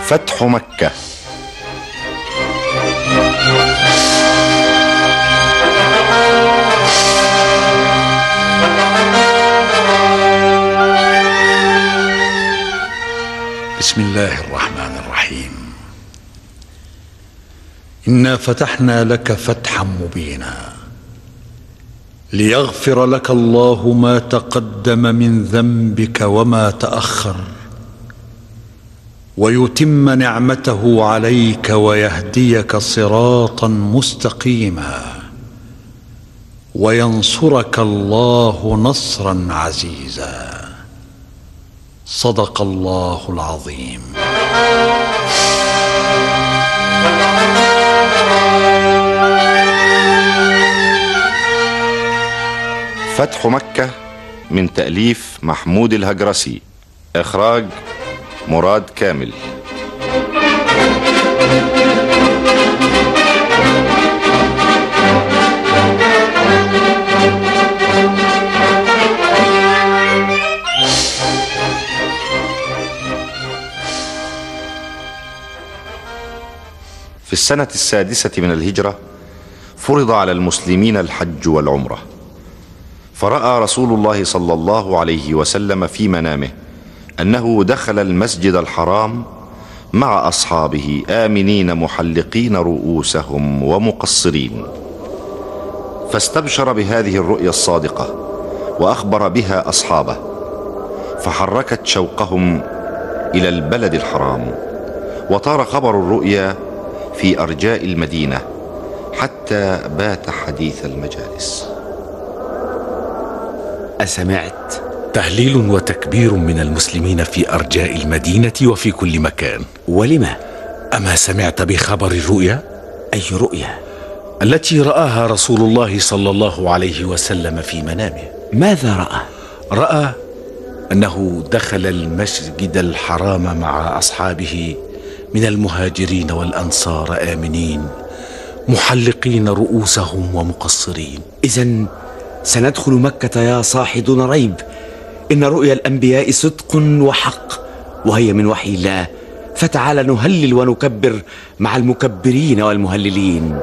فتح مكة. بسم الله الرحمن الرحيم. إنا فتحنا لك فتحا مبينا ليغفر لك الله ما تقدم من ذنبك وما تأخر ويتم نعمته عليك ويهديك صراطا مستقيما وينصرك الله نصرا عزيزا. صدق الله العظيم. فتح مكة من تأليف محمود الهجرسي، إخراج مراد كامل. في السنة 6 من الهجرة فرض على المسلمين الحج والعمرة، فرأى رسول الله صلى الله عليه وسلم في منامه أنه دخل المسجد الحرام مع أصحابه آمنين محلقين رؤوسهم ومقصرين، فاستبشر بهذه الرؤيا الصادقة وأخبر بها أصحابه، فحركت شوقهم إلى البلد الحرام، وطار خبر الرؤيا في أرجاء المدينة حتى بات حديث المجالس. أسمعت؟ تهليل وتكبير من المسلمين في أرجاء المدينة وفي كل مكان. ولما؟ أما سمعت بخبر الرؤيا؟ أي رؤيا؟ التي رآها رسول الله صلى الله عليه وسلم في منامه. ماذا رأى؟ رأى أنه دخل المسجد الحرام مع أصحابه من المهاجرين والأنصار آمنين محلقين رؤوسهم ومقصرين. إذن سندخل مكة يا صاح دون ريب. إن رؤيا الأنبياء صدق وحق، وهي من وحي الله، فتعال نهلل ونكبر مع المكبرين والمهللين.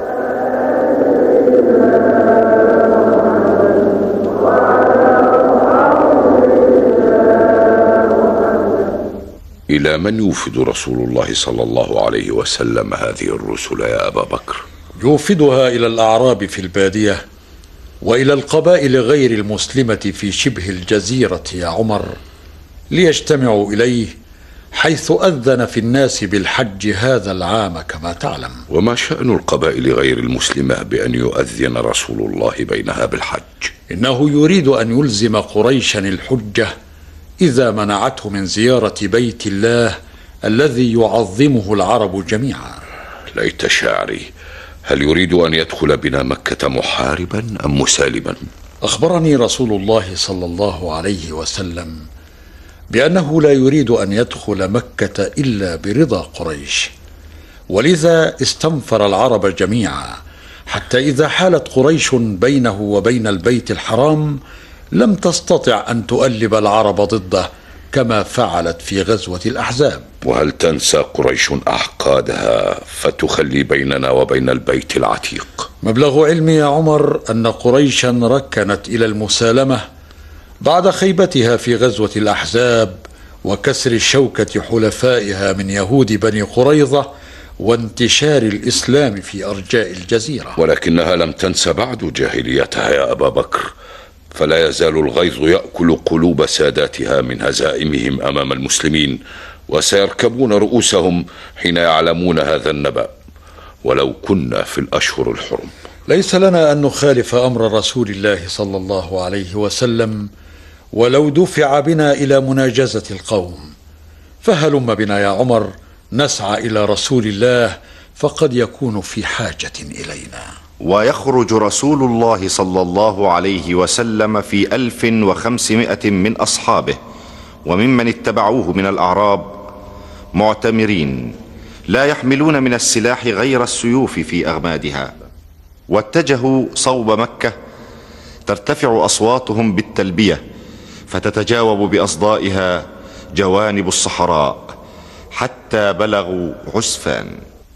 إلى من يوفد رسول الله صلى الله عليه وسلم هذه الرسل يا أبا بكر؟ يوفدها إلى الأعراب في البادية وإلى القبائل غير المسلمة في شبه الجزيرة يا عمر، ليجتمعوا إليه، حيث أذن في الناس بالحج هذا العام كما تعلم. وما شأن القبائل غير المسلمة بأن يؤذن رسول الله بينها بالحج؟ إنه يريد أن يلزم قريشا الحجة إذا منعته من زيارة بيت الله الذي يعظمه العرب جميعا. ليت شعري، هل يريد أن يدخل بنا مكة محاربا أم مسالما؟ أخبرني رسول الله صلى الله عليه وسلم بأنه لا يريد أن يدخل مكة إلا برضا قريش، ولذا استنفر العرب جميعا، حتى إذا حالت قريش بينه وبين البيت الحرام لم تستطع أن تؤلب العرب ضده كما فعلت في غزوة الأحزاب. وهل تنسى قريش أحقادها فتخلي بيننا وبين البيت العتيق؟ مبلغ علمي يا عمر أن قريشا ركنت إلى المسالمة بعد خيبتها في غزوة الأحزاب وكسر شوكة حلفائها من يهود بني قريظة وانتشار الإسلام في أرجاء الجزيرة. ولكنها لم تنس بعد جاهليتها يا أبا بكر، فلا يزال الغيظ يأكل قلوب ساداتها من هزائمهم أمام المسلمين، وسيركبون رؤوسهم حين يعلمون هذا النبأ، ولو كنا في الأشهر الحرم. ليس لنا أن نخالف أمر رسول الله صلى الله عليه وسلم ولو دفع بنا إلى مناجزة القوم، فهلم بنا يا عمر نسعى إلى رسول الله، فقد يكون في حاجة إلينا. ويخرج رسول الله صلى الله عليه وسلم في 1500 من أصحابه وممن اتبعوه من الأعراب معتمرين، لا يحملون من السلاح غير السيوف في أغمادها، واتجهوا صوب مكة ترتفع أصواتهم بالتلبية، فتتجاوب بأصدائها جوانب الصحراء حتى بلغوا عسفان.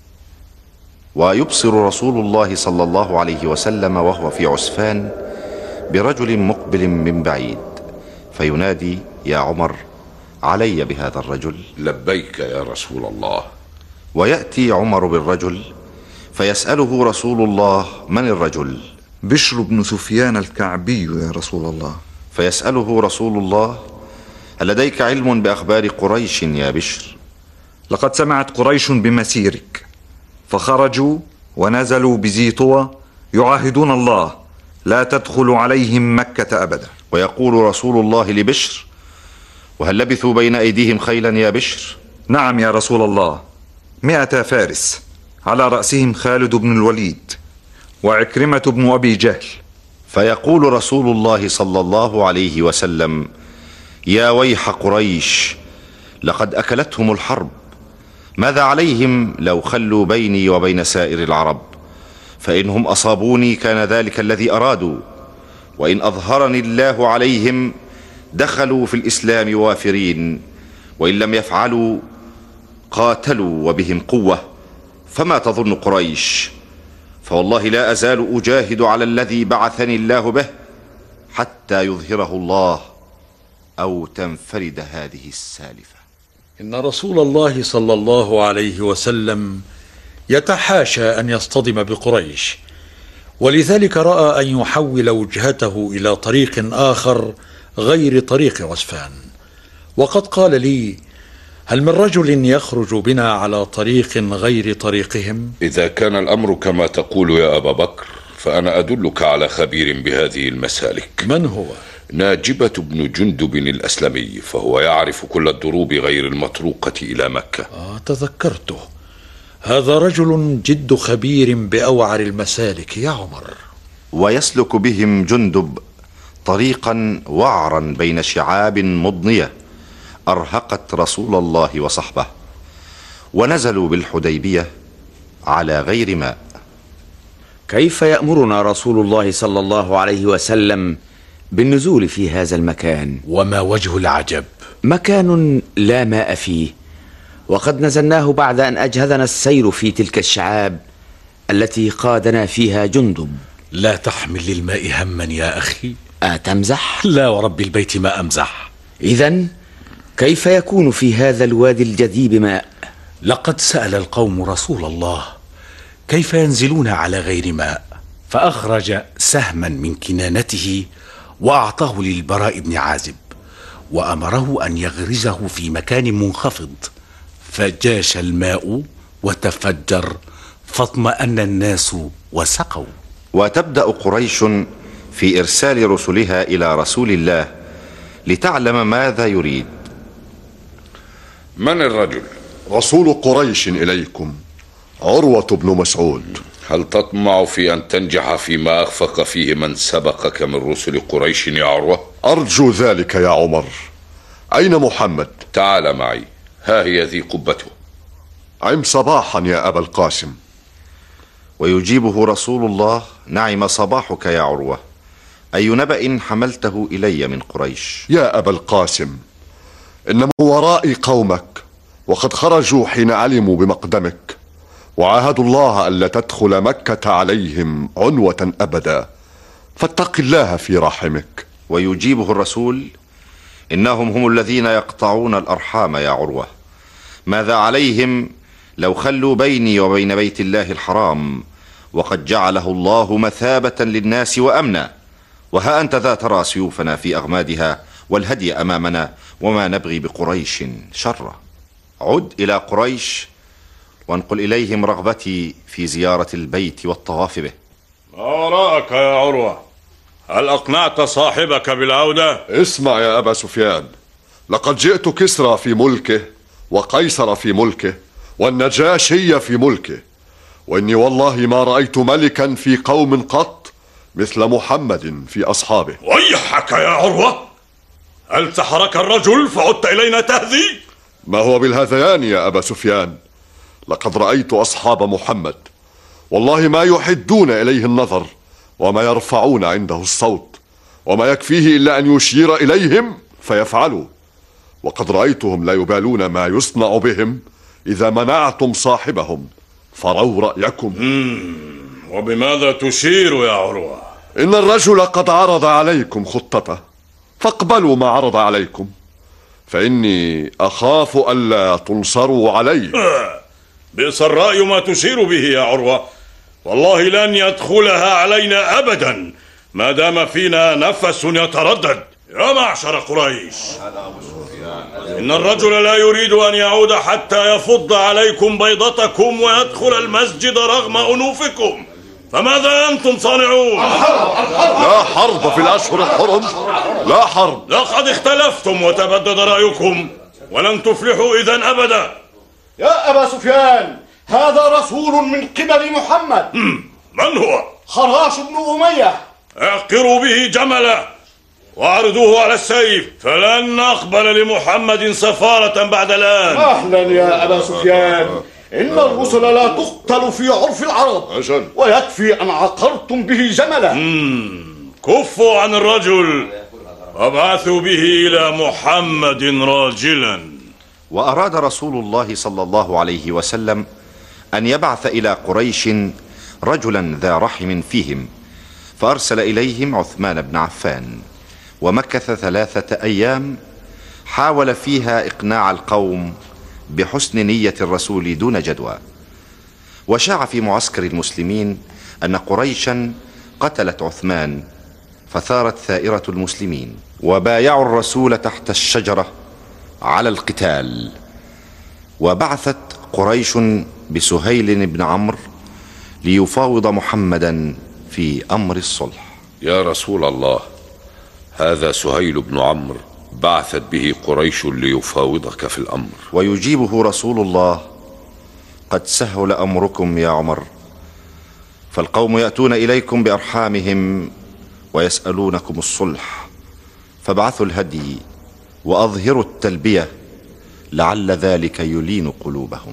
ويبصر رسول الله صلى الله عليه وسلم وهو في عسفان برجل مقبل من بعيد، فينادي: يا عمر، علي بهذا الرجل. لبيك يا رسول الله. ويأتي عمر بالرجل فيسأله رسول الله: من الرجل؟ بشر بن سفيان الكعبي يا رسول الله. فيسأله رسول الله: هل لديك علم بأخبار قريش يا بشر؟ لقد سمعت قريش بمسيرك، فخرجوا ونزلوا بذي طوى يعاهدون الله لا تدخل عليهم مكة أبدا. ويقول رسول الله لبشر: وهل لبثوا بين أيديهم خيلا يا بشر؟ نعم يا رسول الله، 100 فارس، على رأسهم خالد بن الوليد وعكرمة بن أبي جهل. فيقول رسول الله صلى الله عليه وسلم: يا ويح قريش، لقد أكلتهم الحرب، ماذا عليهم لو خلوا بيني وبين سائر العرب؟ فإنهم أصابوني كان ذلك الذي أرادوا، وإن أظهرني الله عليهم دخلوا في الإسلام وافرين، وإن لم يفعلوا قاتلوا وبهم قوة. فما تظن قريش؟ فوالله لا أزال أجاهد على الذي بعثني الله به حتى يظهره الله أو تنفرد هذه السالفة. إن رسول الله صلى الله عليه وسلم يتحاشى أن يصطدم بقريش، ولذلك رأى أن يحول وجهته إلى طريق آخر غير طريق عسفان. وقد قال لي: هل من رجل يخرج بنا على طريق غير طريقهم؟ إذا كان الأمر كما تقول يا أبا بكر، فأنا أدلك على خبير بهذه المسالك. من هو؟ ناجبة بن جندب الأسلمي، فهو يعرف كل الدروب غير المطروقة إلى مكة. تذكرته، هذا رجل جد خبير بأوعر المسالك يا عمر. ويسلك بهم جندب طريقا وعرا بين شعاب مضنية أرهقت رسول الله وصحبه، ونزلوا بالحديبية على غير ماء. كيف يأمرنا رسول الله صلى الله عليه وسلم بالنزول في هذا المكان؟ وما وجه العجب؟ مكان لا ماء فيه، وقد نزلناه بعد أن أجهدنا السير في تلك الشعاب التي قادنا فيها جندب. لا تحمل للماء هما يا أخي. أتمزح؟ لا ورب البيت ما أمزح. إذن كيف يكون في هذا الوادي الجذيب ماء؟ لقد سأل القوم رسول الله كيف ينزلون على غير ماء، فأخرج سهما من كنانته وأعطاه للبراء بن عازب، وأمره أن يغرزه في مكان منخفض، فجاش الماء وتفجر، فاطمأن الناس وسقوا. وتبدأ قريش في إرسال رسلها إلى رسول الله لتعلم ماذا يريد. من الرجل؟ رسول قريش إليكم، عروة بن مسعود. هل تطمع في أن تنجح فيما أخفق فيه من سبقك من رسل قريش يا عروة؟ أرجو ذلك يا عمر. أين محمد؟ تعال معي، ها هي ذي قبته. عم صباحا يا أبا القاسم. ويجيبه رسول الله: نعم صباحك يا عروة، أي نبأ حملته إلي من قريش؟ يا أبا القاسم، إن ورائي قومك، وقد خرجوا حين علموا بمقدمك، وعاهدوا الله ألا تدخل مكة عليهم عنوة أبدا، فاتق الله في رحمك. ويجيبه الرسول: إنهم هم الذين يقطعون الأرحام يا عروة، ماذا عليهم لو خلوا بيني وبين بيت الله الحرام، وقد جعله الله مثابة للناس وأمنا، وها أنت ذا ترى سيوفنا في أغمادها والهدي أمامنا، وما نبغي بقريش شرا. عد إلى قريش وانقل إليهم رغبتي في زيارة البيت والطواف به. ما وراءك يا عروة؟ هل أقنعت صاحبك بالعودة؟ اسمع يا أبا سفيان، لقد جئت كسرى في ملكه، وقيصر في ملكه، والنجاشي في ملكه، وإني والله ما رأيت ملكا في قوم قط مثل محمد في أصحابه. ويحك يا عروة، هل سحرك الرجل فعدت إلينا تهذي؟ ما هو بالهذيان يا أبا سفيان؟ لقد رأيت أصحاب محمد والله ما يحدون إليه النظر، وما يرفعون عنده الصوت، وما يكفيه إلا أن يشير إليهم فيفعلوا، وقد رأيتهم لا يبالون ما يصنع بهم إذا منعتم صاحبهم فروا رأيكم. وبماذا تشير يا عروة؟ إن الرجل قد عرض عليكم خطته فاقبلوا ما عرض عليكم، فإني أخاف ألا تنصروا عليه. بئس الرأي ما تشير به يا عروة، والله لن يدخلها علينا أبدا ما دام فينا نفس يتردد. يا معشر قريش، إن الرجل لا يريد أن يعود حتى يفض عليكم بيضتكم ويدخل المسجد رغم أنوفكم، فماذا أنتم صانعون؟ لا حرب في الأشهر الحرم، لا حرب. لقد اختلفتم وتبدد رأيكم ولن تفلحوا إذن أبدا. يا أبا سفيان، هذا رسول من قبل محمد. من هو؟ خراش بن أمية. اعقروا به جملا واعرضوه على السيف، فلن نقبل لمحمد سفارة بعد الآن. أهلا يا أبا سفيان، إن الرسل لا تقتل في عرف العرب، ويكفي أن عقرتم به جملا. كفوا عن الرجل وابعثوا به إلى محمد راجلا. وأراد رسول الله صلى الله عليه وسلم أن يبعث إلى قريش رجلا ذا رحم فيهم، فأرسل إليهم عثمان بن عفان، ومكث 3 أيام حاول فيها إقناع القوم بحسن نية الرسول دون جدوى. وشاع في معسكر المسلمين أن قريشا قتلت عثمان، فثارت ثائرة المسلمين وبايعوا الرسول تحت الشجرة على القتال. وبعثت قريش بسهيل بن عمرو ليفاوض محمدا في أمر الصلح. يا رسول الله، هذا سهيل بن عمرو بعثت به قريش ليفاوضك في الأمر. ويجيبه رسول الله: قد سهل أمركم يا عمر، فالقوم يأتون إليكم بأرحامهم ويسألونكم الصلح، فابعثوا الهدي وأظهروا التلبية لعل ذلك يلين قلوبهم.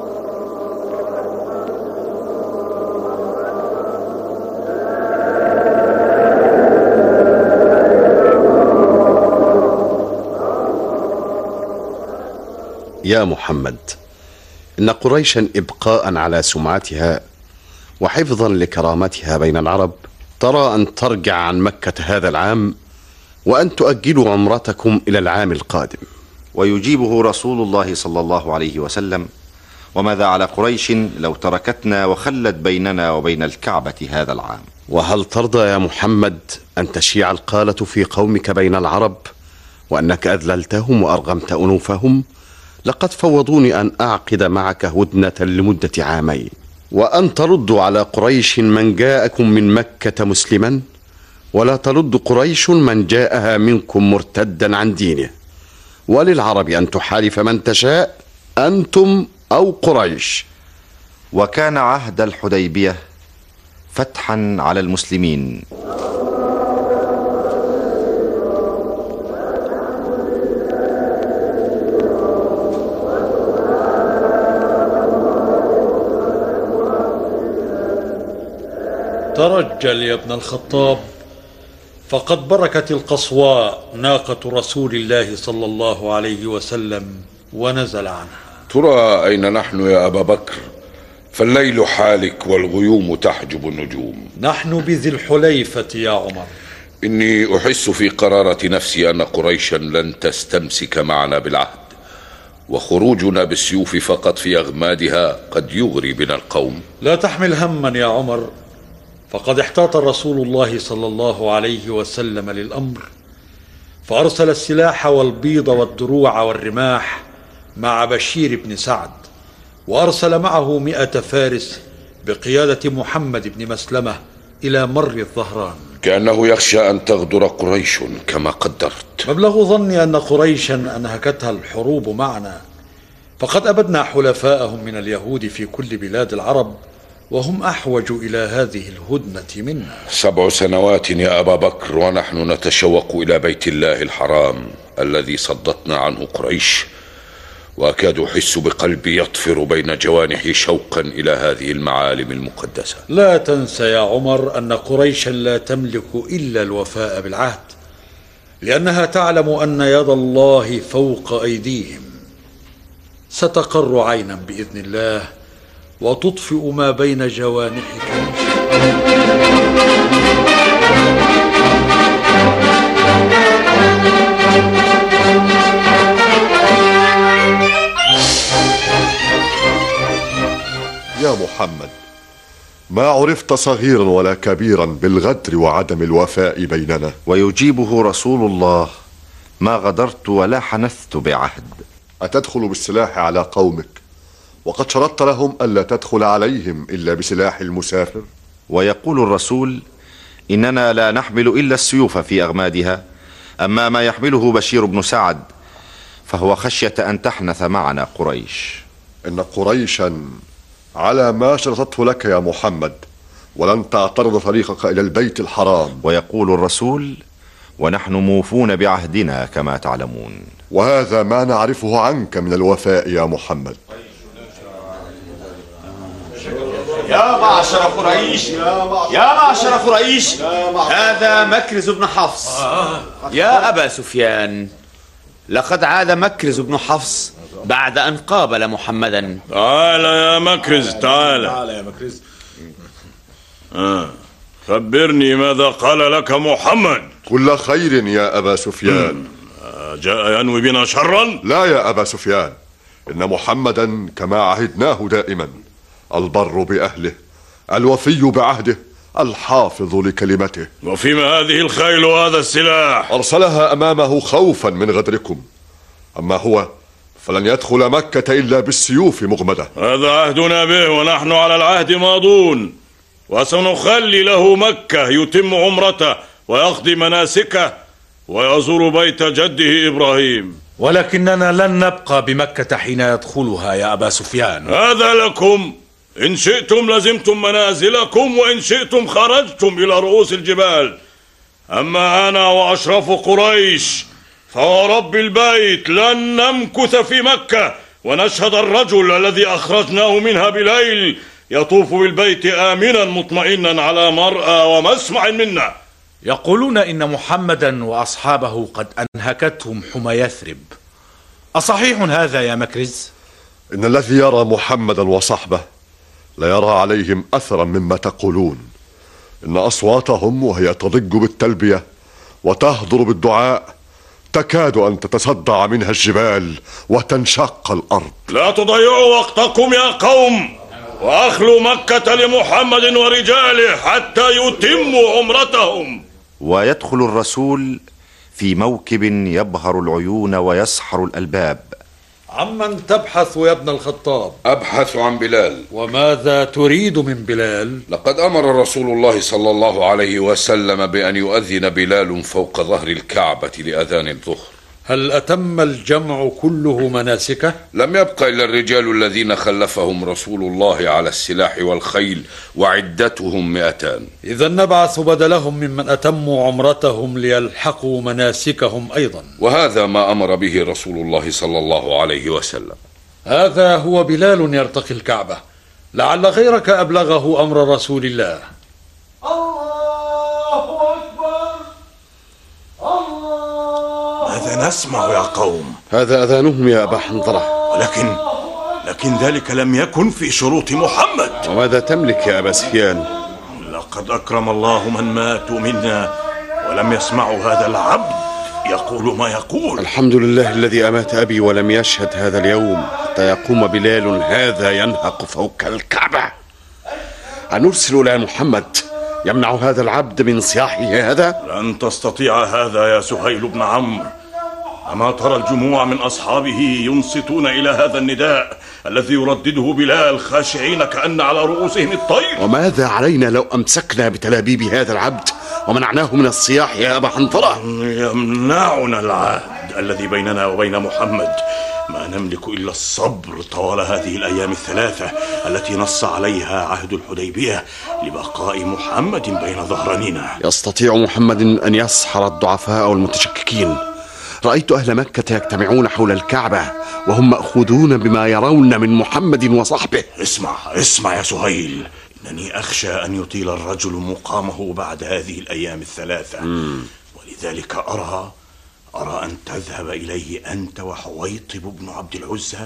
يا محمد، إن قريشا إبقاء على سمعتها وحفظا لكرامتها بين العرب ترى أن ترجع عن مكة هذا العام وأن تؤجلوا عمرتكم إلى العام القادم. ويجيبه رسول الله صلى الله عليه وسلم: وماذا على قريش لو تركتنا وخلت بيننا وبين الكعبة هذا العام؟ وهل ترضى يا محمد أن تشيع القالة في قومك بين العرب وأنك أذللتهم وأرغمت أنوفهم؟ لقد فوضوني أن أعقد معك هدنة لمدة 2 عام، وأن تردوا على قريش من جاءكم من مكة مسلما، ولا ترد قريش من جاءها منكم مرتدا عن دينه، وللعرب أن تحالف من تشاء، أنتم أو قريش. وكان عهد الحديبية فتحا على المسلمين. ترجل يا ابن الخطاب، فقد بركت القصواء ناقة رسول الله صلى الله عليه وسلم ونزل عنها. ترى أين نحن يا أبا بكر؟ فالليل حالك والغيوم تحجب النجوم. نحن بذي الحليفة يا عمر. إني أحس في قرارة نفسي أن قريشا لن تستمسك معنا بالعهد، وخروجنا بالسيوف فقط في أغمادها قد يغري بنا القوم. لا تحمل هما يا عمر، فقد احتاط رسول الله صلى الله عليه وسلم للأمر، فأرسل السلاح والبيض والدروع والرماح مع بشير بن سعد، وأرسل معه 100 فارس بقيادة محمد بن مسلمة إلى مر الظهران، كأنه يخشى أن تغدر قريش كما قدرت. مبلغ ظني أن قريشا أنهكتها الحروب معنا، فقد أبدنا حلفاءهم من اليهود في كل بلاد العرب، وهم أحوج إلى هذه الهدنة منا. 7 سنوات يا أبا بكر ونحن نتشوق إلى بيت الله الحرام الذي صدتنا عنه قريش، وأكاد أحس بقلبي يطفر بين جوانحي شوقا إلى هذه المعالم المقدسة. لا تنسى يا عمر أن قريشا لا تملك إلا الوفاء بالعهد، لأنها تعلم أن يد الله فوق أيديهم. ستقر عينا بإذن الله وتطفئ ما بين جوانحك من يا محمد، ما عرفت صغيرا ولا كبيرا بالغدر وعدم الوفاء بيننا. ويجيبه رسول الله: ما غدرت ولا حنثت بعهد. أتدخل بالسلاح على قومك وقد شرطت لهم ألا تدخل عليهم إلا بسلاح المسافر؟ ويقول الرسول: إننا لا نحمل إلا السيوف في أغمادها، أما ما يحمله بشير بن سعد فهو خشية أن تحنث معنا قريش. إن قريشا على ما شرطته لك يا محمد، ولن تعترض طريقك إلى البيت الحرام. ويقول الرسول: ونحن موفون بعهدنا كما تعلمون. وهذا ما نعرفه عنك من الوفاء يا محمد. يا معشر قريش، يا معشر قريش، هذا مكرز بن حفص. يا أبا سفيان، لقد عاد مكرز بن حفص بعد أن قابل محمدا. تعال يا مكرز، تعال يا مكرز. خبرني ماذا قال لك محمد. كل خير يا أبا سفيان. جاء ينوي بنا شرا؟ لا يا أبا سفيان، إن محمدا كما عهدناه دائما، البر بأهله، الوفي بعهده، الحافظ لكلمته. وفيما هذه الخيل وهذا السلاح؟ أرسلها أمامه خوفا من غدركم، أما هو فلن يدخل مكة إلا بالسيوف مغمدة. هذا عهدنا به ونحن على العهد ماضون، وسنخلي له مكة يتم عمرته ويقضي مناسكه ويزور بيت جده إبراهيم. ولكننا لن نبقى بمكة حين يدخلها يا أبا سفيان. هذا لكم، إن شئتم لزمتم منازلكم وإن شئتم خرجتم إلى رؤوس الجبال. أما أنا وأشرف قريش فورب البيت لن نمكث في مكة ونشهد الرجل الذي أخرجناه منها بليل يطوف بالبيت آمنا مطمئنا على مرأى ومسمع منا. يقولون إن محمدا وأصحابه قد أنهكتهم حمى يثرب، أصحيح هذا يا مكرز؟ إن الذي يرى محمدا وصحبه لا يرى عليهم أثرا مما تقولون. إن أصواتهم وهي تضج بالتلبية وتهدر بالدعاء تكاد أن تتصدع منها الجبال وتنشق الأرض. لا تضيعوا وقتكم يا قوم، وأخلوا مكة لمحمد ورجاله حتى يتموا عمرتهم. ويدخل الرسول في موكب يبهر العيون ويسحر الألباب. عمن تبحث يا ابن الخطاب؟ أبحث عن بلال. وماذا تريد من بلال؟ لقد أمر رسول الله صلى الله عليه وسلم بأن يؤذن بلال فوق ظهر الكعبة لأذان الظهر. هل أتم الجمع كله مناسكه؟ لم يبق إلا الرجال الذين خلفهم رسول الله على السلاح والخيل وعدتهم 200. إذا نبعث بدلهم ممن أتموا عمرتهم ليلحقوا مناسكهم أيضا. وهذا ما أمر به رسول الله صلى الله عليه وسلم. هذا هو بلال يرتقي الكعبة، لعل غيرك أبلغه أمر رسول الله. ماذا نسمع يا قوم؟ هذا أذانهم يا أبا حنظلة. لكن ذلك لم يكن في شروط محمد. وماذا تملك يا أبا سفيان؟ لقد أكرم الله من ماتوا منا ولم يسمعوا هذا العبد يقول ما يقول. الحمد لله الذي أمات أبي ولم يشهد هذا اليوم حتى يقوم بلال هذا ينهق فوق الكعبة. أنرسل إلى محمد يمنع هذا العبد من صياحه هذا؟ لن تستطيع هذا يا سهيل بن عمرو. أما ترى الجموع من أصحابه ينصتون إلى هذا النداء الذي يردده بلال خاشعين كأن على رؤوسهم الطير؟ وماذا علينا لو أمسكنا بتلابيب هذا العبد ومنعناه من الصياح يا أبا حنظلة؟ يمنعنا العهد الذي بيننا وبين محمد. ما نملك إلا الصبر طوال هذه الأيام الثلاثة التي نص عليها عهد الحديبية لبقاء محمد بين ظهرانينا. يستطيع محمد أن يسحر الضعفاء والمتشككين. رأيت أهل مكة يجتمعون حول الكعبة وهم مأخوذون بما يرون من محمد وصحبه. اسمع يا سهيل، إنني أخشى أن يطيل الرجل مقامه بعد هذه الأيام الثلاثة. ولذلك أرى أن تذهب إليه أنت وحويطب بن عبد العزى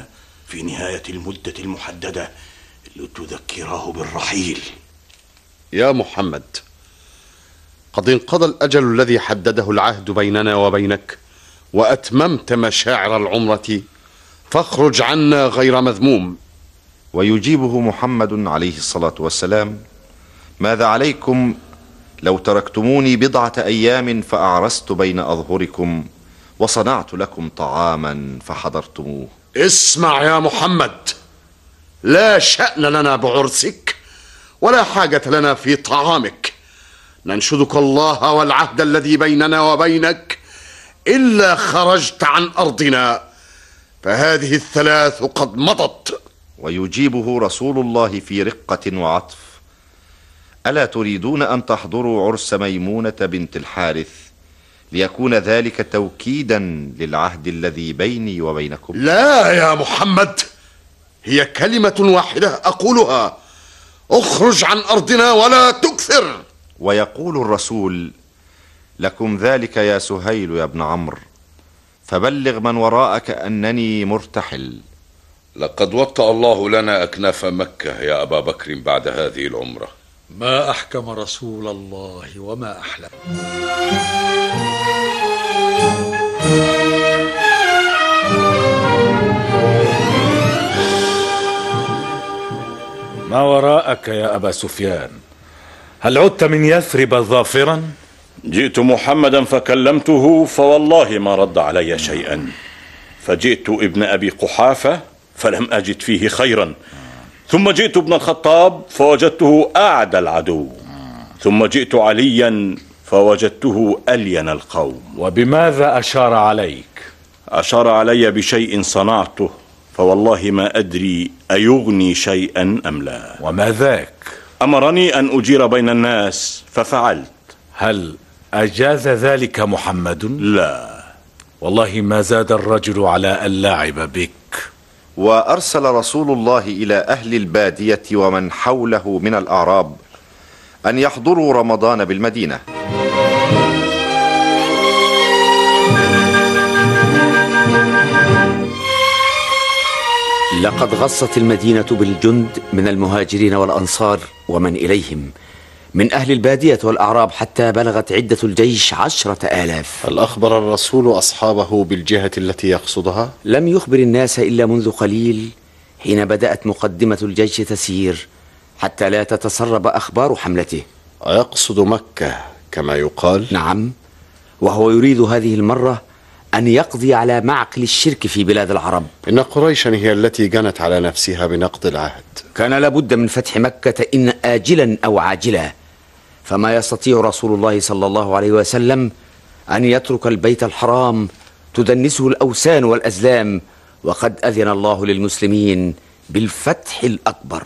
في نهاية المدة المحددة لتذكره بالرحيل. يا محمد، قد انقضى الأجل الذي حدده العهد بيننا وبينك، وأتممت مشاعر العمرة، فاخرج عنا غير مذموم. ويجيبه محمد عليه الصلاة والسلام: ماذا عليكم لو تركتموني بضعة أيام فأعرست بين أظهركم وصنعت لكم طعاما فحضرتموه؟ اسمع يا محمد، لا شأن لنا بعرسك ولا حاجة لنا في طعامك. ننشدك الله والعهد الذي بيننا وبينك، إلا خرجت عن أرضنا فهذه الثلاث قد مضت. ويجيبه رسول الله في رقة وعطف: ألا تريدون أن تحضروا عرس ميمونة بنت الحارث ليكون ذلك توكيدا للعهد الذي بيني وبينكم؟ لا يا محمد، هي كلمة واحدة أقولها: اخرج عن أرضنا ولا تكثر. ويقول الرسول: لكم ذلك يا سهيل يا ابن عمرو، فبلغ من وراءك أنني مرتحل. لقد وطأ الله لنا أكناف مكة يا أبا بكر بعد هذه العمرة. ما أحكم رسول الله وما أحلم. ما وراءك يا أبا سفيان؟ هل عدت من يثرب ظافرا؟ جئت محمدا فكلمته فوالله ما رد علي شيئا، فجئت ابن أبي قحافة فلم أجد فيه خيرا، ثم جئت ابن الخطاب فوجدته أعدى العدو، ثم جئت عليا فوجدته ألين القوم. وبماذا أشار عليك؟ أشار علي بشيء صنعته فوالله ما أدري أيغني شيئا أم لا. وما ذاك؟ أمرني أن أجير بين الناس ففعلت. هل أجاز ذلك محمد؟ لا والله ما زاد الرجل على اللعب بك. وأرسل رسول الله إلى أهل البادية ومن حوله من الأعراب أن يحضروا رمضان بالمدينة. لقد غصت المدينة بالجند من المهاجرين والأنصار ومن إليهم من أهل البادية والأعراب، حتى بلغت عدة الجيش 10,000. هل أخبر الرسول أصحابه بالجهة التي يقصدها؟ لم يخبر الناس إلا منذ قليل، حين بدأت مقدمة الجيش تسير حتى لا تتسرب أخبار حملته. أيقصد مكة كما يقال؟ نعم، وهو يريد هذه المرة أن يقضي على معقل الشرك في بلاد العرب. إن قريشا هي التي جنت على نفسها بنقض العهد. كان لابد من فتح مكة إن آجلا أو عاجلا، فما يستطيع رسول الله صلى الله عليه وسلم أن يترك البيت الحرام تدنسه الأوثان والأزلام، وقد أذن الله للمسلمين بالفتح الأكبر.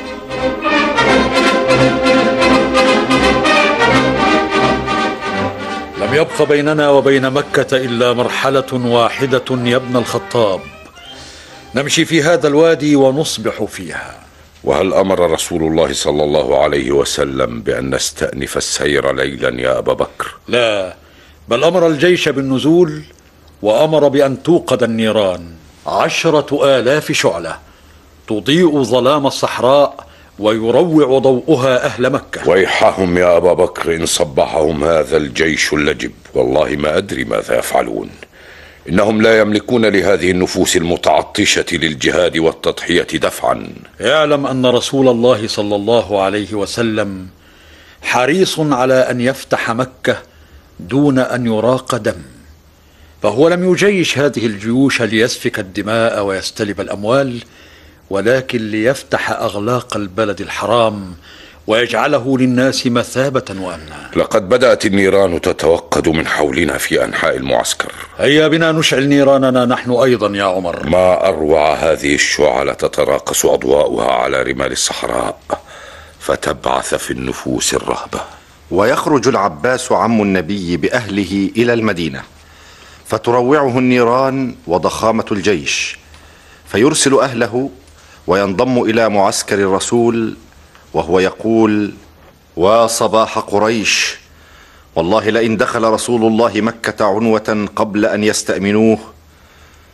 لم يبق بيننا وبين مكة إلا مرحلة واحدة يا ابن الخطاب، نمشي في هذا الوادي ونصبح فيها. وهل أمر رسول الله صلى الله عليه وسلم بأن نستأنف السير ليلا يا أبا بكر؟ لا، بل أمر الجيش بالنزول، وأمر بأن توقد النيران 10,000 شعلة تضيء ظلام الصحراء ويروع ضوءها أهل مكة. ويحهم يا أبا بكر إن صبحهم هذا الجيش اللجب، والله ما أدري ماذا يفعلون. إنهم لا يملكون لهذه النفوس المتعطشة للجهاد والتضحية دفعا. يعلم أن رسول الله صلى الله عليه وسلم حريص على أن يفتح مكة دون أن يراق دم، فهو لم يجيش هذه الجيوش ليسفك الدماء ويستلب الأموال، ولكن ليفتح أغلاق البلد الحرام ويجعله للناس مثابة وأمنا. لقد بدأت النيران تتوقد من حولنا في أنحاء المعسكر. هيا بنا نشعل نيراننا نحن أيضا يا عمر. ما أروع هذه الشعلة تتراقص أضواؤها على رمال الصحراء فتبعث في النفوس الرهبة. ويخرج العباس عم النبي بأهله إلى المدينة، فتروعه النيران وضخامة الجيش، فيرسل أهله وينضم إلى معسكر الرسول وهو يقول: وصباح قريش، والله لئن دخل رسول الله مكة عنوة قبل أن يستأمنوه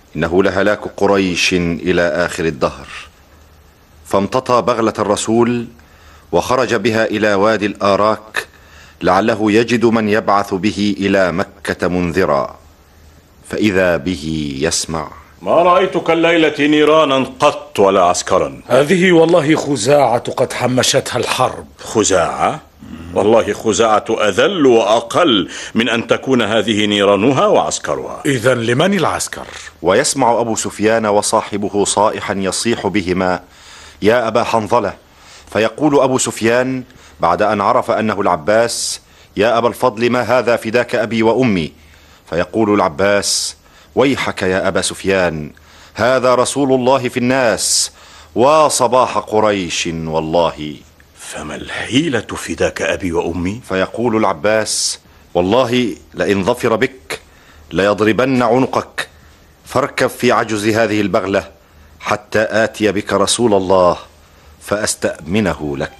إنه لهلاك قريش إلى آخر الدهر. فامتطى بغلة الرسول وخرج بها إلى وادي الآراك لعله يجد من يبعث به إلى مكة منذرا، فإذا به يسمع: ما رأيتك الليلة نيرانا قط ولا عسكرا. هذه والله خزاعة قد حمشتها الحرب. خزاعة؟ والله خزاعة أذل وأقل من أن تكون هذه نيرانها وعسكرها. إذن لمن العسكر؟ ويسمع أبو سفيان وصاحبه صائحا يصيح بهما: يا أبا حنظلة. فيقول أبو سفيان بعد أن عرف أنه العباس: يا أبا الفضل، ما هذا؟ فداك أبي وأمي. فيقول العباس: ويحك يا أبا سفيان، هذا رسول الله في الناس وصباح قريش والله. فما الحيلة فداك أبي وأمي؟ فيقول العباس: والله لئن ظفر بك ليضربن عنقك، فاركب في عجز هذه البغلة حتى آتي بك رسول الله فأستأمنه لك.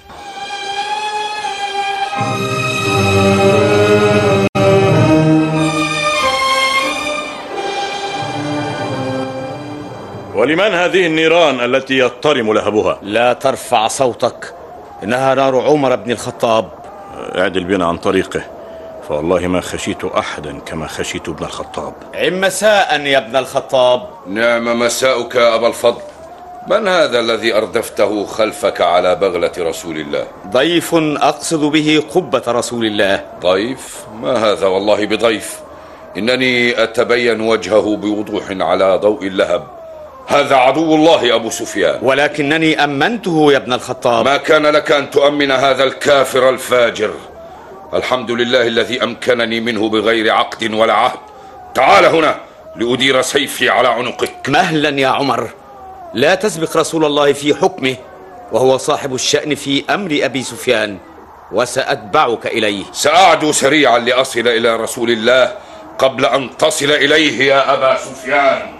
ولمن هذه النيران التي يضطرم لهبها؟ لا ترفع صوتك، إنها نار عمر بن الخطاب. اعدل بنا عن طريقه، فوالله ما خشيت أحدا كما خشيت ابن الخطاب. عم مساء يا ابن الخطاب. نعم مساؤك يا أبا الفضل. من هذا الذي أردفته خلفك على بغلة رسول الله؟ ضيف أقصد به قبة رسول الله. ضيف؟ ما هذا والله بضيف، إنني أتبين وجهه بوضوح على ضوء اللهب. هذا عدو الله أبو سفيان. ولكنني أمنته يا ابن الخطاب. ما كان لك أن تؤمن هذا الكافر الفاجر. الحمد لله الذي أمكنني منه بغير عقد ولا عهد. تعال هنا لأدير سيفي على عنقك. مهلا يا عمر، لا تسبق رسول الله في حكمه، وهو صاحب الشأن في أمر أبي سفيان، وسأتبعك إليه. سأعدو سريعا لأصل إلى رسول الله قبل أن تصل إليه يا أبا سفيان.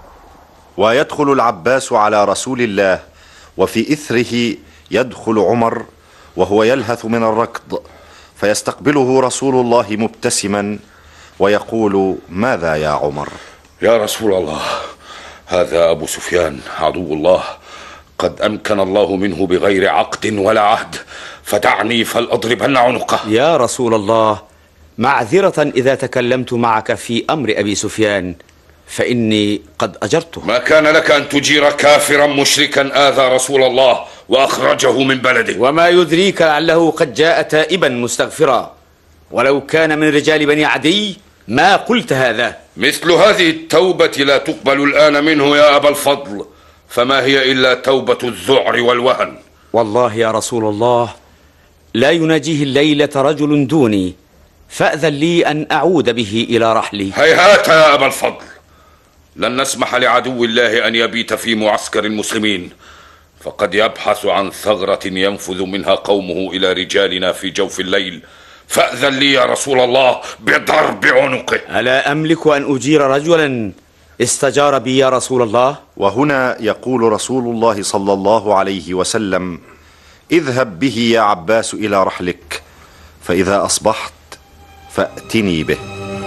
ويدخل العباس على رسول الله، وفي إثره يدخل عمر وهو يلهث من الركض، فيستقبله رسول الله مبتسما ويقول: ماذا يا عمر؟ يا رسول الله، هذا أبو سفيان عدو الله، قد أمكن الله منه بغير عقد ولا عهد، فدعني فلأضربن عنقه. يا رسول الله، معذرة إذا تكلمت معك في أمر أبي سفيان، فإني قد أجرته. ما كان لك أن تجير كافرا مشركا آذى رسول الله وأخرجه من بلده. وما يدريك لعله قد جاء تائبا مستغفرا، ولو كان من رجال بني عدي ما قلت هذا. مثل هذه التوبة لا تقبل الآن منه يا أبا الفضل، فما هي إلا توبة الذعر والوهن. والله يا رسول الله، لا يناجيه الليلة رجل دوني، فأذن لي أن أعود به إلى رحلي. هيهات يا أبا الفضل، لن نسمح لعدو الله أن يبيت في معسكر المسلمين، فقد يبحث عن ثغرة ينفذ منها قومه إلى رجالنا في جوف الليل. فأذن لي يا رسول الله بضرب عنقه. ألا أملك أن أجير رجلا استجار بي يا رسول الله؟ وهنا يقول رسول الله صلى الله عليه وسلم: اذهب به يا عباس إلى رحلك، فإذا أصبحت فأتني به.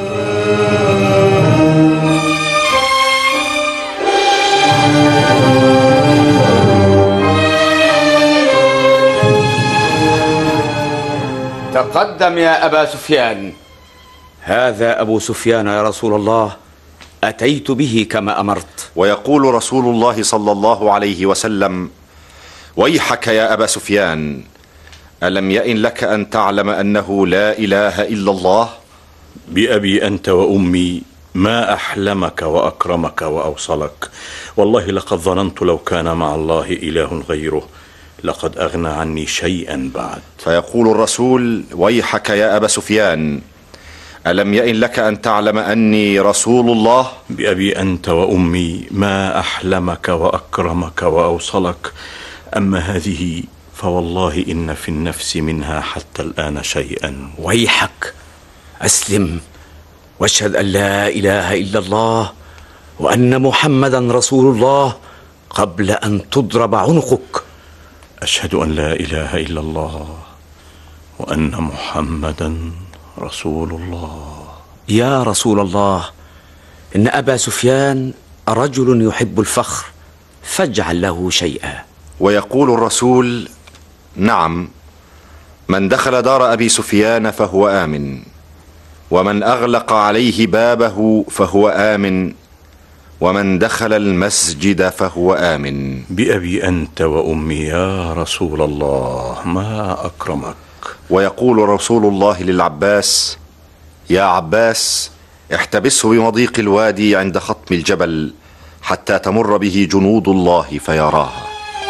تقدم يا أبا سفيان. هذا أبو سفيان يا رسول الله، أتيت به كما أمرت. ويقول رسول الله صلى الله عليه وسلم: ويحك يا أبا سفيان، ألم يئن لك أن تعلم أنه لا إله إلا الله؟ بأبي أنت وأمي ما أحلمك وأكرمك وأوصلك، والله لقد ظننت لو كان مع الله إله غيره لقد أغنى عني شيئا بعد. فيقول الرسول: ويحك يا أبا سفيان، ألم يئن لك أن تعلم أني رسول الله؟ بأبي أنت وأمي ما أحلمك وأكرمك وأوصلك، أما هذه فوالله إن في النفس منها حتى الآن شيئا. ويحك، أسلم واشهد أن لا إله إلا الله وأن محمدا رسول الله قبل أن تضرب عنقك. أشهد أن لا إله إلا الله وأن محمدا رسول الله. يا رسول الله، إن أبا سفيان رجل يحب الفخر فاجعل له شيئا. ويقول الرسول: نعم، من دخل دار أبي سفيان فهو آمن، ومن أغلق عليه بابه فهو آمن، ومن دخل المسجد فهو آمن. بأبي أنت وأمي يا رسول الله، ما أكرمك. ويقول رسول الله للعباس: يا عباس، احتبسه بمضيق الوادي عند خطم الجبل حتى تمر به جنود الله فيراها.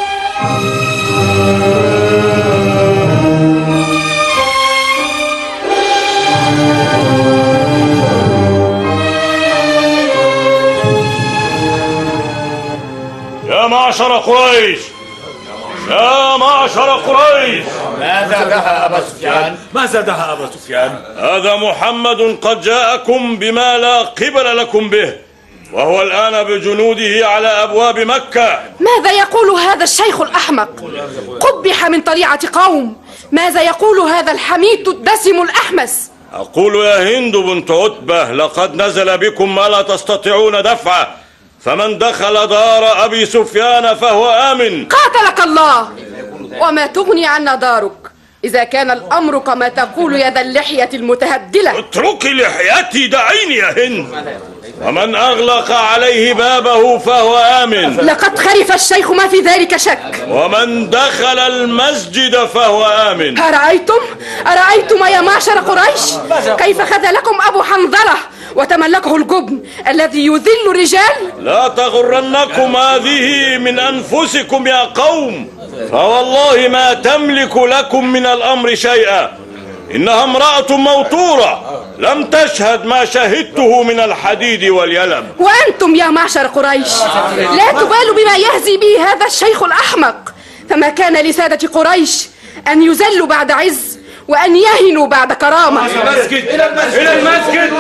يا معشر قريش، يا معشر قريش، ماذا دها أبا سفيان؟ ماذا دها أبا سفيان؟ هذا محمد قد جاءكم بما لا قبل لكم به، وهو الآن بجنوده على أبواب مكة. ماذا يقول هذا الشيخ الأحمق؟ قبح من طليعة قوم. ماذا يقول هذا الحميد الدسم الأحمس؟ أقول يا هند بنت عتبة، لقد نزل بكم ما لا تستطيعون دفعه، فمن دخل دار أبي سفيان فهو آمن. قاتلك الله. وما تغني عنا دارك إذا كان الأمر كما تقول يا ذا اللحية المتهدلة. اتركي لحيتي، دعيني يا هند. ومن أغلق عليه بابه فهو آمن. لقد خرف الشيخ، ما في ذلك شك. ومن دخل المسجد فهو آمن. أرأيتم يا معشر قريش كيف خذلكم أبو حنظلة وتملكه الجبن الذي يذل الرجال؟ لا تغرنكم هذه من أنفسكم يا قوم، فوالله ما تملك لكم من الأمر شيئا. إنها امرأة موتورة لم تشهد ما شهدته من الحديد واليلم. وأنتم يا معشر قريش لا تبالوا بما يهزي به هذا الشيخ الأحمق، فما كان لسادة قريش أن يذلوا بعد عز وأن يهنوا بعد كرامة. إلى المسجد